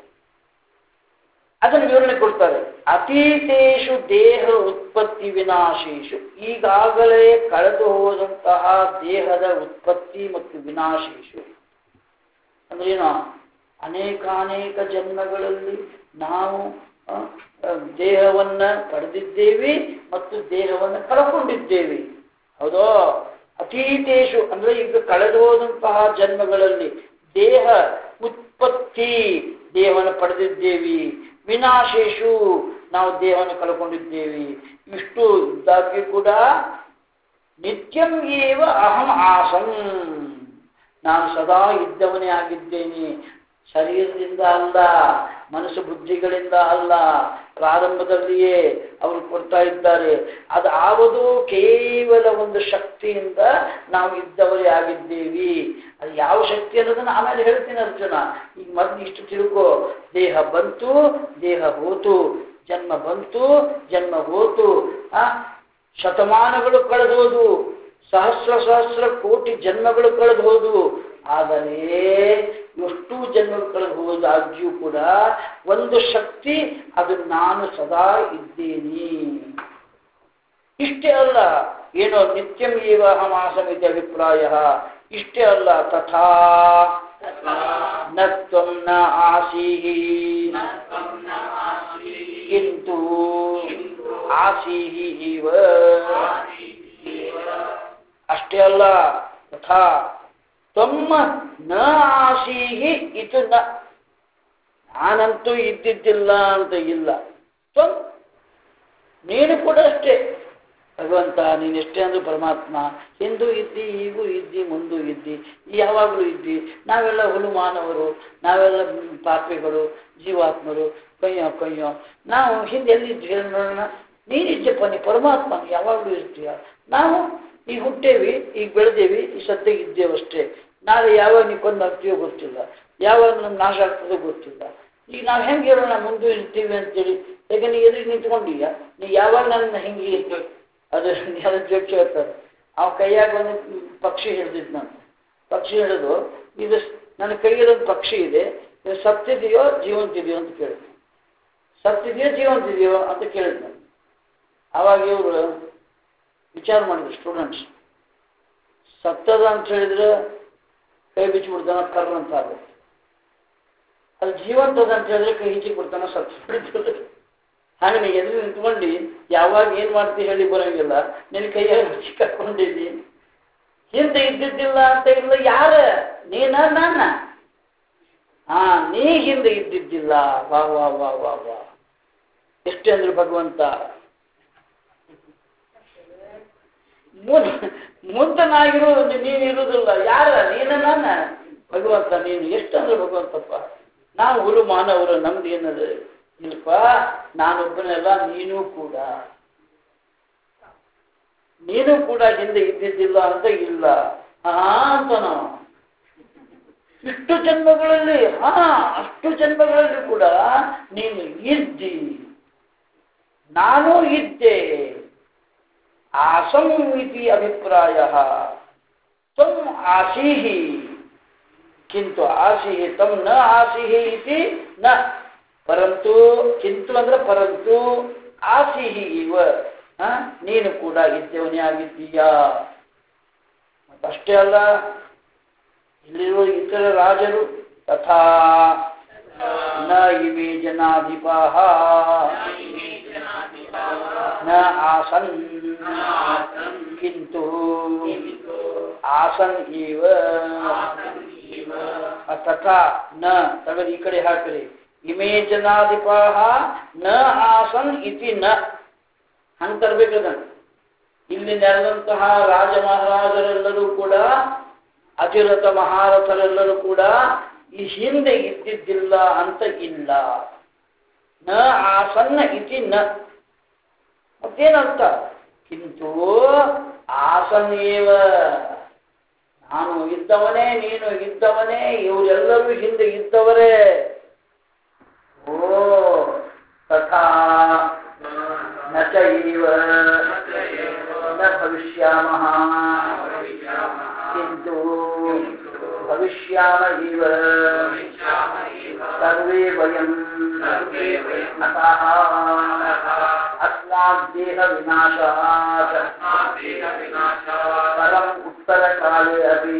ಅದನ್ನು ವಿವರಣೆ ಕೊಡ್ತಾರೆ. ಅತೀತೇಷು ದೇಹ ಉತ್ಪತ್ತಿ ವಿನಾಶೇಷು, ಈಗಾಗಲೇ ಕಳೆದು ಹೋದಂತಹ ದೇಹದ ಉತ್ಪತ್ತಿ ಮತ್ತು ವಿನಾಶೇಷು ಅಂದ್ರೇನು? ಅನೇಕಾನೇಕ ಜನ್ಮಗಳಲ್ಲಿ ನಾವು ದೇಹವನ್ನು ಪಡೆದಿದ್ದೇವೆ ಮತ್ತು ದೇಹವನ್ನು ಕಳ್ಕೊಂಡಿದ್ದೇವೆ. ಹೌದೋ? ಅತೀತೇಷು ಅಂದ್ರೆ ಈಗ ಕಳೆದು ಹೋದಂತಹ ಜನ್ಮಗಳಲ್ಲಿ ದೇಹ ಉತ್ಪತ್ತಿ, ದೇಹವನ್ನು ಪಡೆದಿದ್ದೇವೆ, ವಿನಾಶೇಷು ನಾವು ದೇಹವನ್ನು ಕಳ್ಕೊಂಡಿದ್ದೇವೆ. ಇಷ್ಟು ಇದ್ದಾಗ್ಯೂ ಕೂಡ ನಿತ್ಯಂ ಏವ ಅಹಂ ಆಸಂ, ನಾನು ಸದಾ ಇದ್ದವನೇ ಆಗಿದ್ದೇನೆ. ಶರೀರದಿಂದ ಅಲ್ಲ, ಮನಸ್ಸು ಬುದ್ಧಿಗಳಿಂದ ಅಲ್ಲ, ಪ್ರಾರಂಭದಲ್ಲಿಯೇ ಅವರು ಕೊಡ್ತಾ ಇದ್ದಾರೆ. ಅದು ಆವುದು ಕೇವಲ ಒಂದು ಶಕ್ತಿಯಿಂದ ನಾವು ಇದ್ದವರೇ ಆಗಿದ್ದೇವೆ. ಅದು ಯಾವ ಶಕ್ತಿ ಅನ್ನೋದನ್ನು ಆಮೇಲೆ ಹೇಳ್ತೀನಿ ಅರ್ಜುನ. ಈಗ ಮೊದಲು ಇಷ್ಟು ತಿಳ್ಕೋ, ದೇಹ ಬಂತು, ದೇಹ ಹೋತು, ಜನ್ಮ ಬಂತು, ಜನ್ಮ ಹೋತು, ಶತಮಾನಗಳು ಕಳೆದೋದು, ಸಹಸ್ರ ಸಹಸ್ರ ಕೋಟಿ ಜನ್ಮಗಳು ಕಳೆದು ಹೋದು. ಆದರೆ ಎಷ್ಟು ಜನ್ಮಗಳು ಕಳೆದು ಹೋದಾಗ್ಯೂ ಕೂಡ ಒಂದು ಶಕ್ತಿ, ಅದು ನಾನು ಸದಾ ಇದ್ದೇನೆ. ಇಷ್ಟೇ ಅಲ್ಲ, ಏನೋ ನಿತ್ಯಂ ಏವ ಅಹಂ ಆಸಂ ಇತಿ ಅಭಿಪ್ರಾಯ. ಇಷ್ಟೇ ಅಲ್ಲ, ತಥಾ ನ ತ್ವಂ ನ ಆಸೀಹಿ ಕಿಂತು ಆಸೀಹಿ ಇವ ಅಷ್ಟೇ ಅಲ್ಲ ತಥಾ ತಮ್ಮ ನ ಆಸೀಹಿ ಇದು ನ ನಾನಂತೂ ಇದ್ದಿದ್ದಿಲ್ಲ ಅಂತ ಇಲ್ಲ ತ್ವಂ ನೀನು ಕೂಡ ಅಷ್ಟೇ ಭಗವಂತ ನೀನು ಎಷ್ಟೇ ಅಂದ್ರೂ ಪರಮಾತ್ಮ ಹಿಂದೂ ಇದ್ದಿ ಈಗೂ ಇದ್ದಿ ಮುಂದೂ ಇದ್ದಿ ಯಾವಾಗಲೂ ಇದ್ದಿ ನಾವೆಲ್ಲ ಹುಲು ಮಾನವರು ನಾವೆಲ್ಲ ಪಾಪಿಗಳು ಜೀವಾತ್ಮರು ಕೊಯ್ಯೋ ನಾವು ಹಿಂದೆ ಎಲ್ಲಿದ್ವಿ ಹೇಳಿ ನೋಡೋಣ ನೀನಿದ್ದಪ್ಪ ನೀ ಪರಮಾತ್ಮ ಯಾವಾಗಲೂ ಇರ್ತೀಯ ನಾವು ಈಗ ಹುಟ್ಟೇವಿ ಈಗ ಬೆಳೆದೇವಿ ಈ ಸದ್ಯಕ್ಕೆ ಇದ್ದೇವಷ್ಟೇ ನಾಳೆ ಯಾವಾಗ ನೀವು ಕೊಂದು ಆಗ್ತೀವೋ ಗೊತ್ತಿಲ್ಲ ಯಾವಾಗ ನಮ್ಗೆ ನಾಶ ಆಗ್ತದೋ ಗೊತ್ತಿಲ್ಲ ಈಗ ನಾವು ಹೆಂಗೆ ಹೇಳೋಣ ಮುಂದೆ ಇರ್ತೀವಿ ಅಂತೇಳಿ ಯಾಕೆ ನೀ ಎದುರಿಗೆ ನಿಂತ್ಕೊಂಡಿಯ ನೀ ಯಾವಾಗ ನನ್ನ ಹಿಂಗೆ ಇರ್ಬೇಕು ಅದು ಜೋಕ್ ಹೇಳ್ತಾರೆ ಅವ ಕೈಯಾಗ ಒಂದು ಪಕ್ಷಿ ಹಿಡಿದಿದ್ದು ನಾನು ಪಕ್ಷಿ ಹಿಡಿದು ಇದು ನನ್ನ ಕೈಯಲ್ಲೊಂದು ಪಕ್ಷಿ ಇದೆ ಇದು ಸತ್ತಿದೆಯೋ ಜೀವಂತಿದೆಯೋ ಅಂತ ಕೇಳಿದ್ನು ಸತ್ತಿದೆಯೋ ಜೀವಂತಿದೆಯೋ ಅಂತ ಕೇಳಿದ್ ನಾನು ಆವಾಗ ಇವರು ವಿಚಾರ ಮಾಡಿದ್ರು ಸ್ಟೂಡೆಂಟ್ಸ್ ಸತ್ತದ ಅಂತ ಹೇಳಿದ್ರೆ ಕೈ ಬಿಚ್ಚಿಬಿಡ್ತಾನ ಕರ್ರ ಅಂತ ಆಗುತ್ತೆ ಅದು ಜೀವಂತದ ಅಂತ ಹೇಳಿದ್ರೆ ಕೈ ಹಿಚ್ಚಿ ಬಿಡ್ತಾನ ಸತ್ತು ಹಾಗೆ ನೀ ಎದುರು ನಿಂತ್ಕೊಂಡು ಯಾವಾಗ ಏನು ಮಾಡ್ತಿ ಹೇಳಿ ಬರೋಂಗಿಲ್ಲ ನಿನ್ನ ಕೈಯಾಗ ಹಚ್ಚಿ ಕರ್ಕೊಂಡಿದ್ದಿ ಹಿಂದೆ ಇದ್ದಿದ್ದಿಲ್ಲ ಅಂತ ಇಲ್ಲ ಯಾರ ನೀನ ನಾನ ನೀ ಹಿಂದೆ ಇದ್ದಿದ್ದಿಲ್ಲ ವಾ ವಾ ವಾ ವಾ ವಾ ಎಷ್ಟೇ ಅಂದ್ರು ಭಗವಂತ ಮುಂತನಾಗಿರೋದು ನೀನು ಇರುವುದಿಲ್ಲ ಯಾರ ನೀನ ನಾನ ಭಗವಂತ ನೀನು ಎಷ್ಟಂದ್ರೆ ಭಗವಂತಪ್ಪ ನಾವು ಹುಲು ಮಾನವರು ನಮ್ದು ಏನದು ಇಲ್ಪ ನಾನೊಬ್ಬನೆಲ್ಲ ನೀನು ಕೂಡ ಹಿಂದೆ ಇದ್ದಿದ್ದಿಲ್ಲ ಅಂತ ಇಲ್ಲ ಅಂತ ನಾವು ಇಷ್ಟು ಜನ್ಮಗಳಲ್ಲಿ ಅಷ್ಟು ಜನ್ಮಗಳಲ್ಲಿ ಕೂಡ ನೀನು ಇದ್ದಿ ನಾನು ಇದ್ದೆ ಆಸಂ ಇತಿ ಅಭಿಪ್ರಾಯ ತ್ವಂ ಆಸೀಹಿ ಕಿಂತು ಆಸೀಹಿ ತ್ವಂ ನ ಆಸೀಹಿ ಇತಿ ನ ಪರಂತು ಕಿಂತು ಅಂದ್ರೆ ಪರಂತು ಆಸೀಹಿ ಇವ ನೀನು ಕೂಡ ಇದ್ದೇವನೇ ಆಗಿದ್ದೀಯಾ ಮತ್ತಷ್ಟೇ ಅಲ್ಲ ಇಲ್ಲಿರುವ ಇತರ ರಾಜರು ತಥಾ ನ ಇಮೇ ಜನಾಧಿಪಾಃ ನ ಆಸನ್ ಕಿಂತು ಆಸನ್ ಇವ ತಥಾ ನ ತಗದು ಈ ಕಡೆ ಹಾಕ್ರಿ ಇಮೇ ಜನಾಧಿಪಾಃ ನ ಆಸನ್ ಇತಿ ನ ಹಂಗೆ ತರಬೇಕದನ್ನು ಇಲ್ಲಿ ನೆರೆದಂತಹ ರಾಜ ಮಹಾರಾಜರೆಲ್ಲರೂ ಕೂಡ ಅತಿರಥ ಮಹಾರಥರೆಲ್ಲರೂ ಕೂಡ ಈ ಹಿಂದೆ ಇದ್ದಿದ್ದಿಲ್ಲ ಅಂತ ಇಲ್ಲ ನ ಆಸನ್ನ ಇತಿ ನ ಮತ್ತೇನರ್ಥ ಕಿಂತು ಆಸನ್ನೇವ ನಾನು ಇದ್ದವನೇ ನೀನು ಇದ್ದವನೇ ಇವರೆಲ್ಲರೂ ಹಿಂದೆ ಇದ್ದವರೇ ತಥಾ ನ ಚೈವ ನ ಭವಿಷ್ಯಾಮಃ ಕಿಂತು ಭವಿಷ್ಯಾಮ ಇವ ಸರ್ವೇ ವಯಂ ಅತಃ ಅಸ್ಮಾತ್ ದೇಹ ವಿನಾಶಾತ್ ಪರಂ ಉತ್ತರಕಾಲೇ ಅಪಿ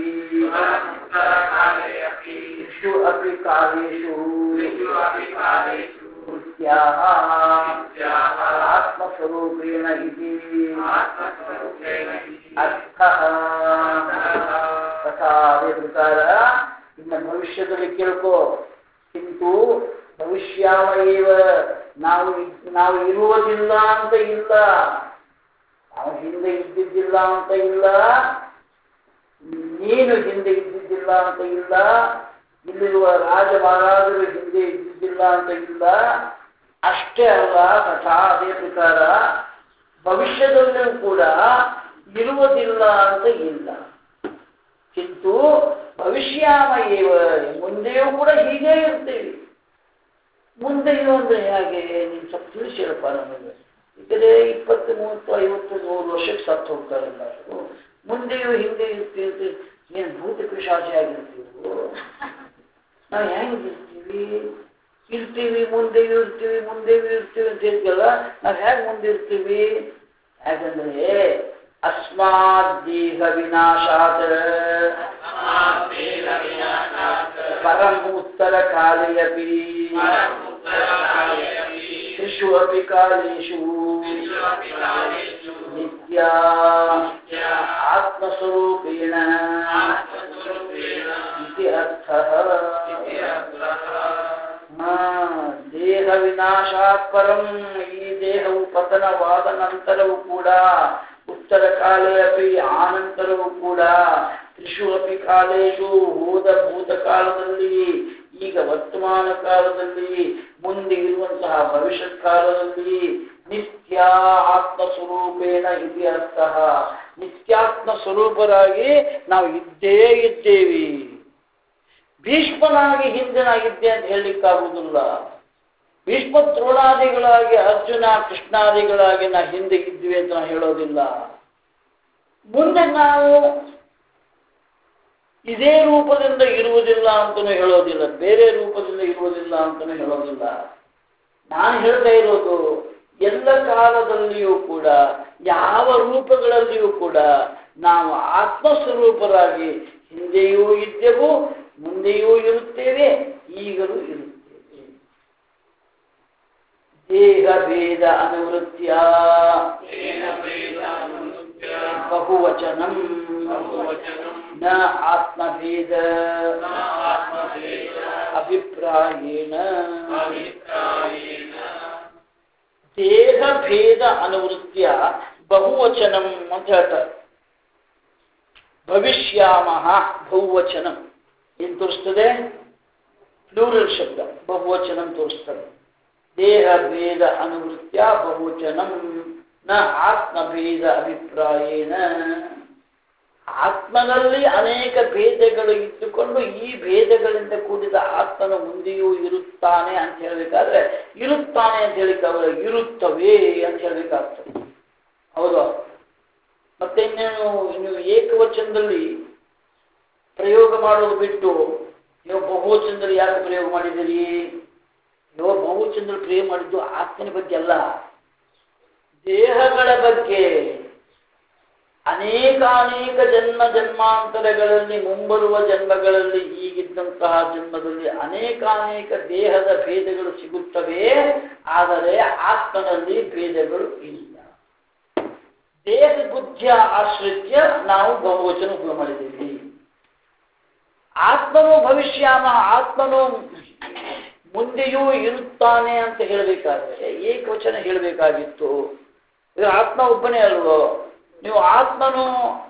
ಇಷು ಅಪಿ ಕಾಲೇಷು ಆತ್ಮಸ್ವರೂಪೇಣ ಇತಿ ಅರ್ಥಃ ತಥಾ ಅದೇ ಪ್ರಕಾರ ಇನ್ನು ಭವಿಷ್ಯದಲ್ಲಿ ಕೇಳ್ಕೋ ಕಿಂತು ಭವಿಷ್ಯಾಮ ಏವ ನಾವು ಇರುವುದಿಲ್ಲ ಅಂತ ಇಲ್ಲ ನಾವು ಹಿಂದೆ ಇದ್ದಿದ್ದಿಲ್ಲ ಅಂತ ಇಲ್ಲ ನೀನು ಹಿಂದೆ ಇದ್ದಿದ್ದಿಲ್ಲ ಅಂತ ಇಲ್ಲ ಇಲ್ಲಿರುವ ರಾಜ ಮಹಾರಾಜರು ಹಿಂದೆ ಇದ್ದಿದ್ದಿಲ್ಲ ಅಂತ ಇಲ್ಲ ಅಷ್ಟೇ ಅಲ್ಲ ತಥಾ ಅದೇ ಪ್ರಕಾರ ಭವಿಷ್ಯದಲ್ಲೂ ಕೂಡ ಇರುವುದಿಲ್ಲ ಅಂತ ಇಲ್ಲ ಕಿಂತು ಭವಿಷ್ಯಾಮ ಏವ ಮುಂದೆಯೂ ಕೂಡ ಹೀಗೆ ಇರ್ತೀವಿ ಮುಂದೆಯೂ ಅಂದ್ರೆ ಹೇಗೆ ನೀನು ಸ್ವಲ್ಪ ತಿಳಿಸಿರಪ್ಪ ನಮಗೆ ಈ ಕಡೆ 20, 30, 50, 100 ವರ್ಷಕ್ಕೆ ಸತ್ತು ಹೋಗ್ತಾರೆ ಎಲ್ಲರೂ ಮುಂದೆಯೂ ಹಿಂದೆ ಇರ್ತೀವಿ ಏನು ಭೂತ ಪಿಶಾಚಿ ಆಗಿರ್ತೀವಿ ನಾವು ಹೆಂಗಿರ್ತೀವಿ ಇರ್ತೀವಿ ಮುಂದೆಯೂ ಇರ್ತೀವಿ ಅಂತ ಹೇಳ್ತೀವಲ್ಲ ನಾವು ಹೇಗೆ ಮುಂದೆ ಇರ್ತೀವಿ ಯಾಕಂದ್ರೆ ಅಸ್ಮಾತ್ ದೇಹ ವಿನಾಶಾತ್ ಪರಂ ಉತ್ತರ ಕಾಲೇಯಪಿ ತ್ರಿಷು ಅಪಿ ಕಾಲೇಷು ನಿತ್ಯ ಆತ್ಮಸ್ವರೂಪೇಣ ಇತಿ ಅರ್ಥಃ. ದೇಹ ವಿನಾಶಾತ್ ಪರಂ, ಈ ದೇಹವು ಪತನವಾದ ನಂತರವೂ ಕೂಡ, ಉತ್ತರ ಕಾಲೇ ಅಪಿ ಆನಂತರವೂ ಕೂಡ, ತ್ರಿಷು ಅಪಿ ಕಾಲೇಶು, ಹೋದ ಭೂತಕಾಲದಲ್ಲಿ, ಈಗ ವರ್ತಮಾನ ಕಾಲದಲ್ಲಿ, ಮುಂದೆ ಇರುವಂತಹ ಭವಿಷ್ಯತ್ ಕಾಲದಲ್ಲಿ, ನಿತ್ಯ ಆತ್ಮಸ್ವರೂಪೇಣ ಇತಿ ಅರ್ಥಃ. ನಿತ್ಯಾತ್ಮ ಸ್ವರೂಪರಾಗಿ ನಾವು ಇದ್ದೇ ಇದ್ದೇವೆ. ಭೀಷ್ಮನಾಗಿ ಹಿಂದೆ ನಾ ಇದ್ದೆ ಅಂತ ಹೇಳಲಿಕ್ಕಾಗುವುದಿಲ್ಲ. ಭೀಷ್ಮ ದ್ರೋಣಾದಿಗಳಾಗಿ, ಅರ್ಜುನ ಕೃಷ್ಣಾದಿಗಳಾಗಿ ನಾ ಹಿಂದೆ ಇದ್ವಿ ಅಂತ ನಾ ಹೇಳೋದಿಲ್ಲ. ಮುಂದೆ ನಾವು ಇದೇ ರೂಪದಿಂದ ಇರುವುದಿಲ್ಲ ಅಂತಲೂ ಹೇಳೋದಿಲ್ಲ, ಬೇರೆ ರೂಪದಿಂದ ಇರುವುದಿಲ್ಲ ಅಂತಲೂ ಹೇಳೋದಿಲ್ಲ. ನಾನು ಹೇಳ್ತಾ ಇರೋದು ಎಲ್ಲ ಕಾಲದಲ್ಲಿಯೂ ಕೂಡ, ಯಾವ ರೂಪಗಳಲ್ಲಿಯೂ ಕೂಡ ನಾವು ಆತ್ಮಸ್ವರೂಪರಾಗಿ ಹಿಂದೆಯೂ ಇದ್ದೆವು, ಮುಂದೆಯೂ ಇರುತ್ತೇವೆ, ಈಗಲೂ ಇರುತ್ತೇವೆ. ದೇಹ ಭೇದ ಅನುವೃತ್ಯ ಬಹುವಚನಂ ನ ಆತ್ಮಭೇದ ಅಭಿಪ್ರಾಯೇಣ. ದೇಹ ಭೇದ ಅನುವೃತ್ಯ ಬಹುವಚನಂ ಅಂತ ಹೇಳ್ತಾರೆ. ಭವಿಷ್ಯಾಮಹ ಬಹುವಚನಂ ಏನು ತೋರಿಸ್ತದೆ? ಪ್ಲೂರಲ್ ಶಬ್ದ, ಬಹುವಚನಂ ತೋರಿಸ್ತದೆ. ದೇಹ ಭೇದ ಅನುವೃತ್ಯ ಬಹುವಚನಂ ನ ಆತ್ಮಭೇದ ಅಭಿಪ್ರಾಯೇಣ. ಆತ್ಮನಲ್ಲಿ ಅನೇಕ ಭೇದಗಳು ಇಟ್ಟುಕೊಂಡು ಈ ಭೇದಗಳಿಂದ ಕೂಡಿದ ಆತ್ಮನ ಮುಂದೆಯೂ ಇರುತ್ತಾನೆ ಅಂತ ಹೇಳಬೇಕಾದ್ರೆ, ಇರುತ್ತಾನೆ ಅಂತ ಹೇಳಿಕಾಗ ಇರುತ್ತವೆ ಅಂತ ಹೇಳಬೇಕಾಗ್ತದೆ. ಹೌದಾ? ಮತ್ತೆ ಇನ್ನು ಏಕವಚನದಲ್ಲಿ ಪ್ರಯೋಗ ಮಾಡೋದು ಬಿಟ್ಟು ನೀವು ಬಹುವಚನದಲ್ಲಿ ಯಾಕೆ ಪ್ರಯೋಗ ಮಾಡಿದ್ದೀರಿ? ನೀವು ಬಹುವಚನದಲ್ಲಿ ಪ್ರಯೋಗ ಮಾಡಿದ್ದು ಆತ್ಮನ ಬಗ್ಗೆ ಅಲ್ಲ, ದೇಹಗಳ ಬಗ್ಗೆ. ಅನೇಕಾನೇಕ ಜನ್ಮಾಂತರಗಳಲ್ಲಿ, ಮುಂಬರುವ ಜನ್ಮಗಳಲ್ಲಿ, ಈಗಿದ್ದಂತಹ ಜನ್ಮದಲ್ಲಿ ಅನೇಕಾನೇಕ ದೇಹದ ಭೇದಗಳು ಸಿಗುತ್ತವೆ, ಆದರೆ ಆತ್ಮನಲ್ಲಿ ಭೇದಗಳು ಇಲ್ಲ. ದೇಹ ಬುದ್ಧಿಯ ಆಶ್ರಿತ್ಯ ನಾವು ಬಹುವಚನ ಉಪಯೋಗ ಮಾಡಿದ್ದೀವಿ. ಆತ್ಮನು ಭವಿಷ್ಯಾಮ, ಆತ್ಮನು ಮುಂದೆಯೂ ಇರುತ್ತಾನೆ ಅಂತ ಹೇಳಬೇಕಾದ್ರೆ ಏಕವಚನ ಹೇಳಬೇಕಾಗಿತ್ತು. ಇದು ಆತ್ಮ ಒಬ್ಬನೇ ಅಲ್ವೋ? ನೀವು ಆತ್ಮನು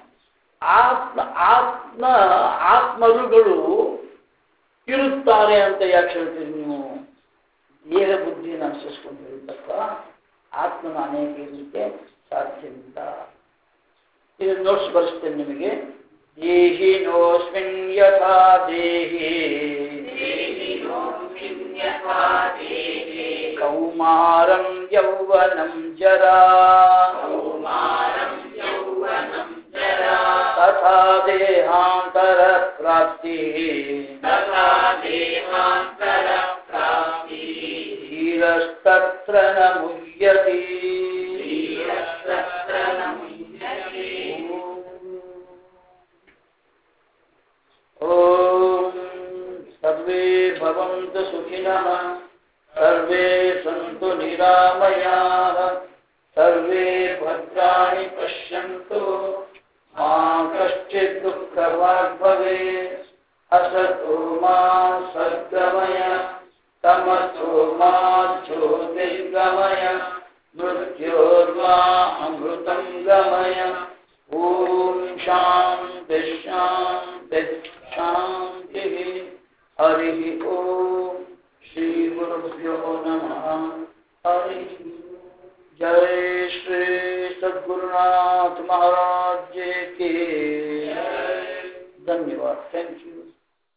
ಆತ್ಮರುಗಳು ಇರುತ್ತಾರೆ ಅಂತ ಯಾಕೆ ಹೇಳ್ತೀರಿ ನೀವು? ದೇಹ ಬುದ್ಧಿಯನ್ನು ಅನುಸರಿಸ್ಕೊಂಡು ಹೇಳುತ್ತಪ್ಪ, ಆತ್ಮನ ಅನೇಕ ಇರಲಿಕ್ಕೆ ಸಾಧ್ಯವಿಲ್ಲ. ಇದನ್ನು ನೋಟ್ಸ್ ಬರೆಸ್ತೇನೆ ನಿಮಗೆ. ದೇಹಿನೋಸ್ಮಿನ್ ಯಥಾ ದೇಹಿ ಕೌಮಾರಂ ಯೌವನಂ ಜರಾ ತಥಾ ದೇಹಾಂತರ ಪ್ರಾಪ್ತಿ ಧೀರಸ್ತತ್ರ ನ ಮುಹ್ಯತಿ. ಓಂ ಸರ್ವೇ ಭವಂತು ಸುಖಿನಃ, ಸರ್ವೇ ಸಂತು ನಿರಾಮಯಾಃ, ಸರ್ವೇ ಭದ್ರಾಣಿ ಪಶ್ಯಂತು, ಮಾ ಕಶ್ಚಿತ್ ದುಃಖವಾಗ್ ಭವೇತ್. ಅಸತೋ ಮಾ ಸದ್ಗಮಯ, ತಮಸೋ ಮಾ ಜ್ಯೋತಿರ್ಗಮಯ, ಮೃತ್ಯೋರ್ಮಾ ಅಮೃತಂ ಗಮಯ. ಓಂ ಶಾಂತಿ ಶಾಂತಿ ಶಾಂತಿ. ಹರಿ ಓಂ. ಶ್ರೀ ಗುರುಭ್ಯೋ ನಮಃ. ಹರಿ. जय श्री सद्गुरुनाथ महाराज जी की. धन्यवाद. Thank you.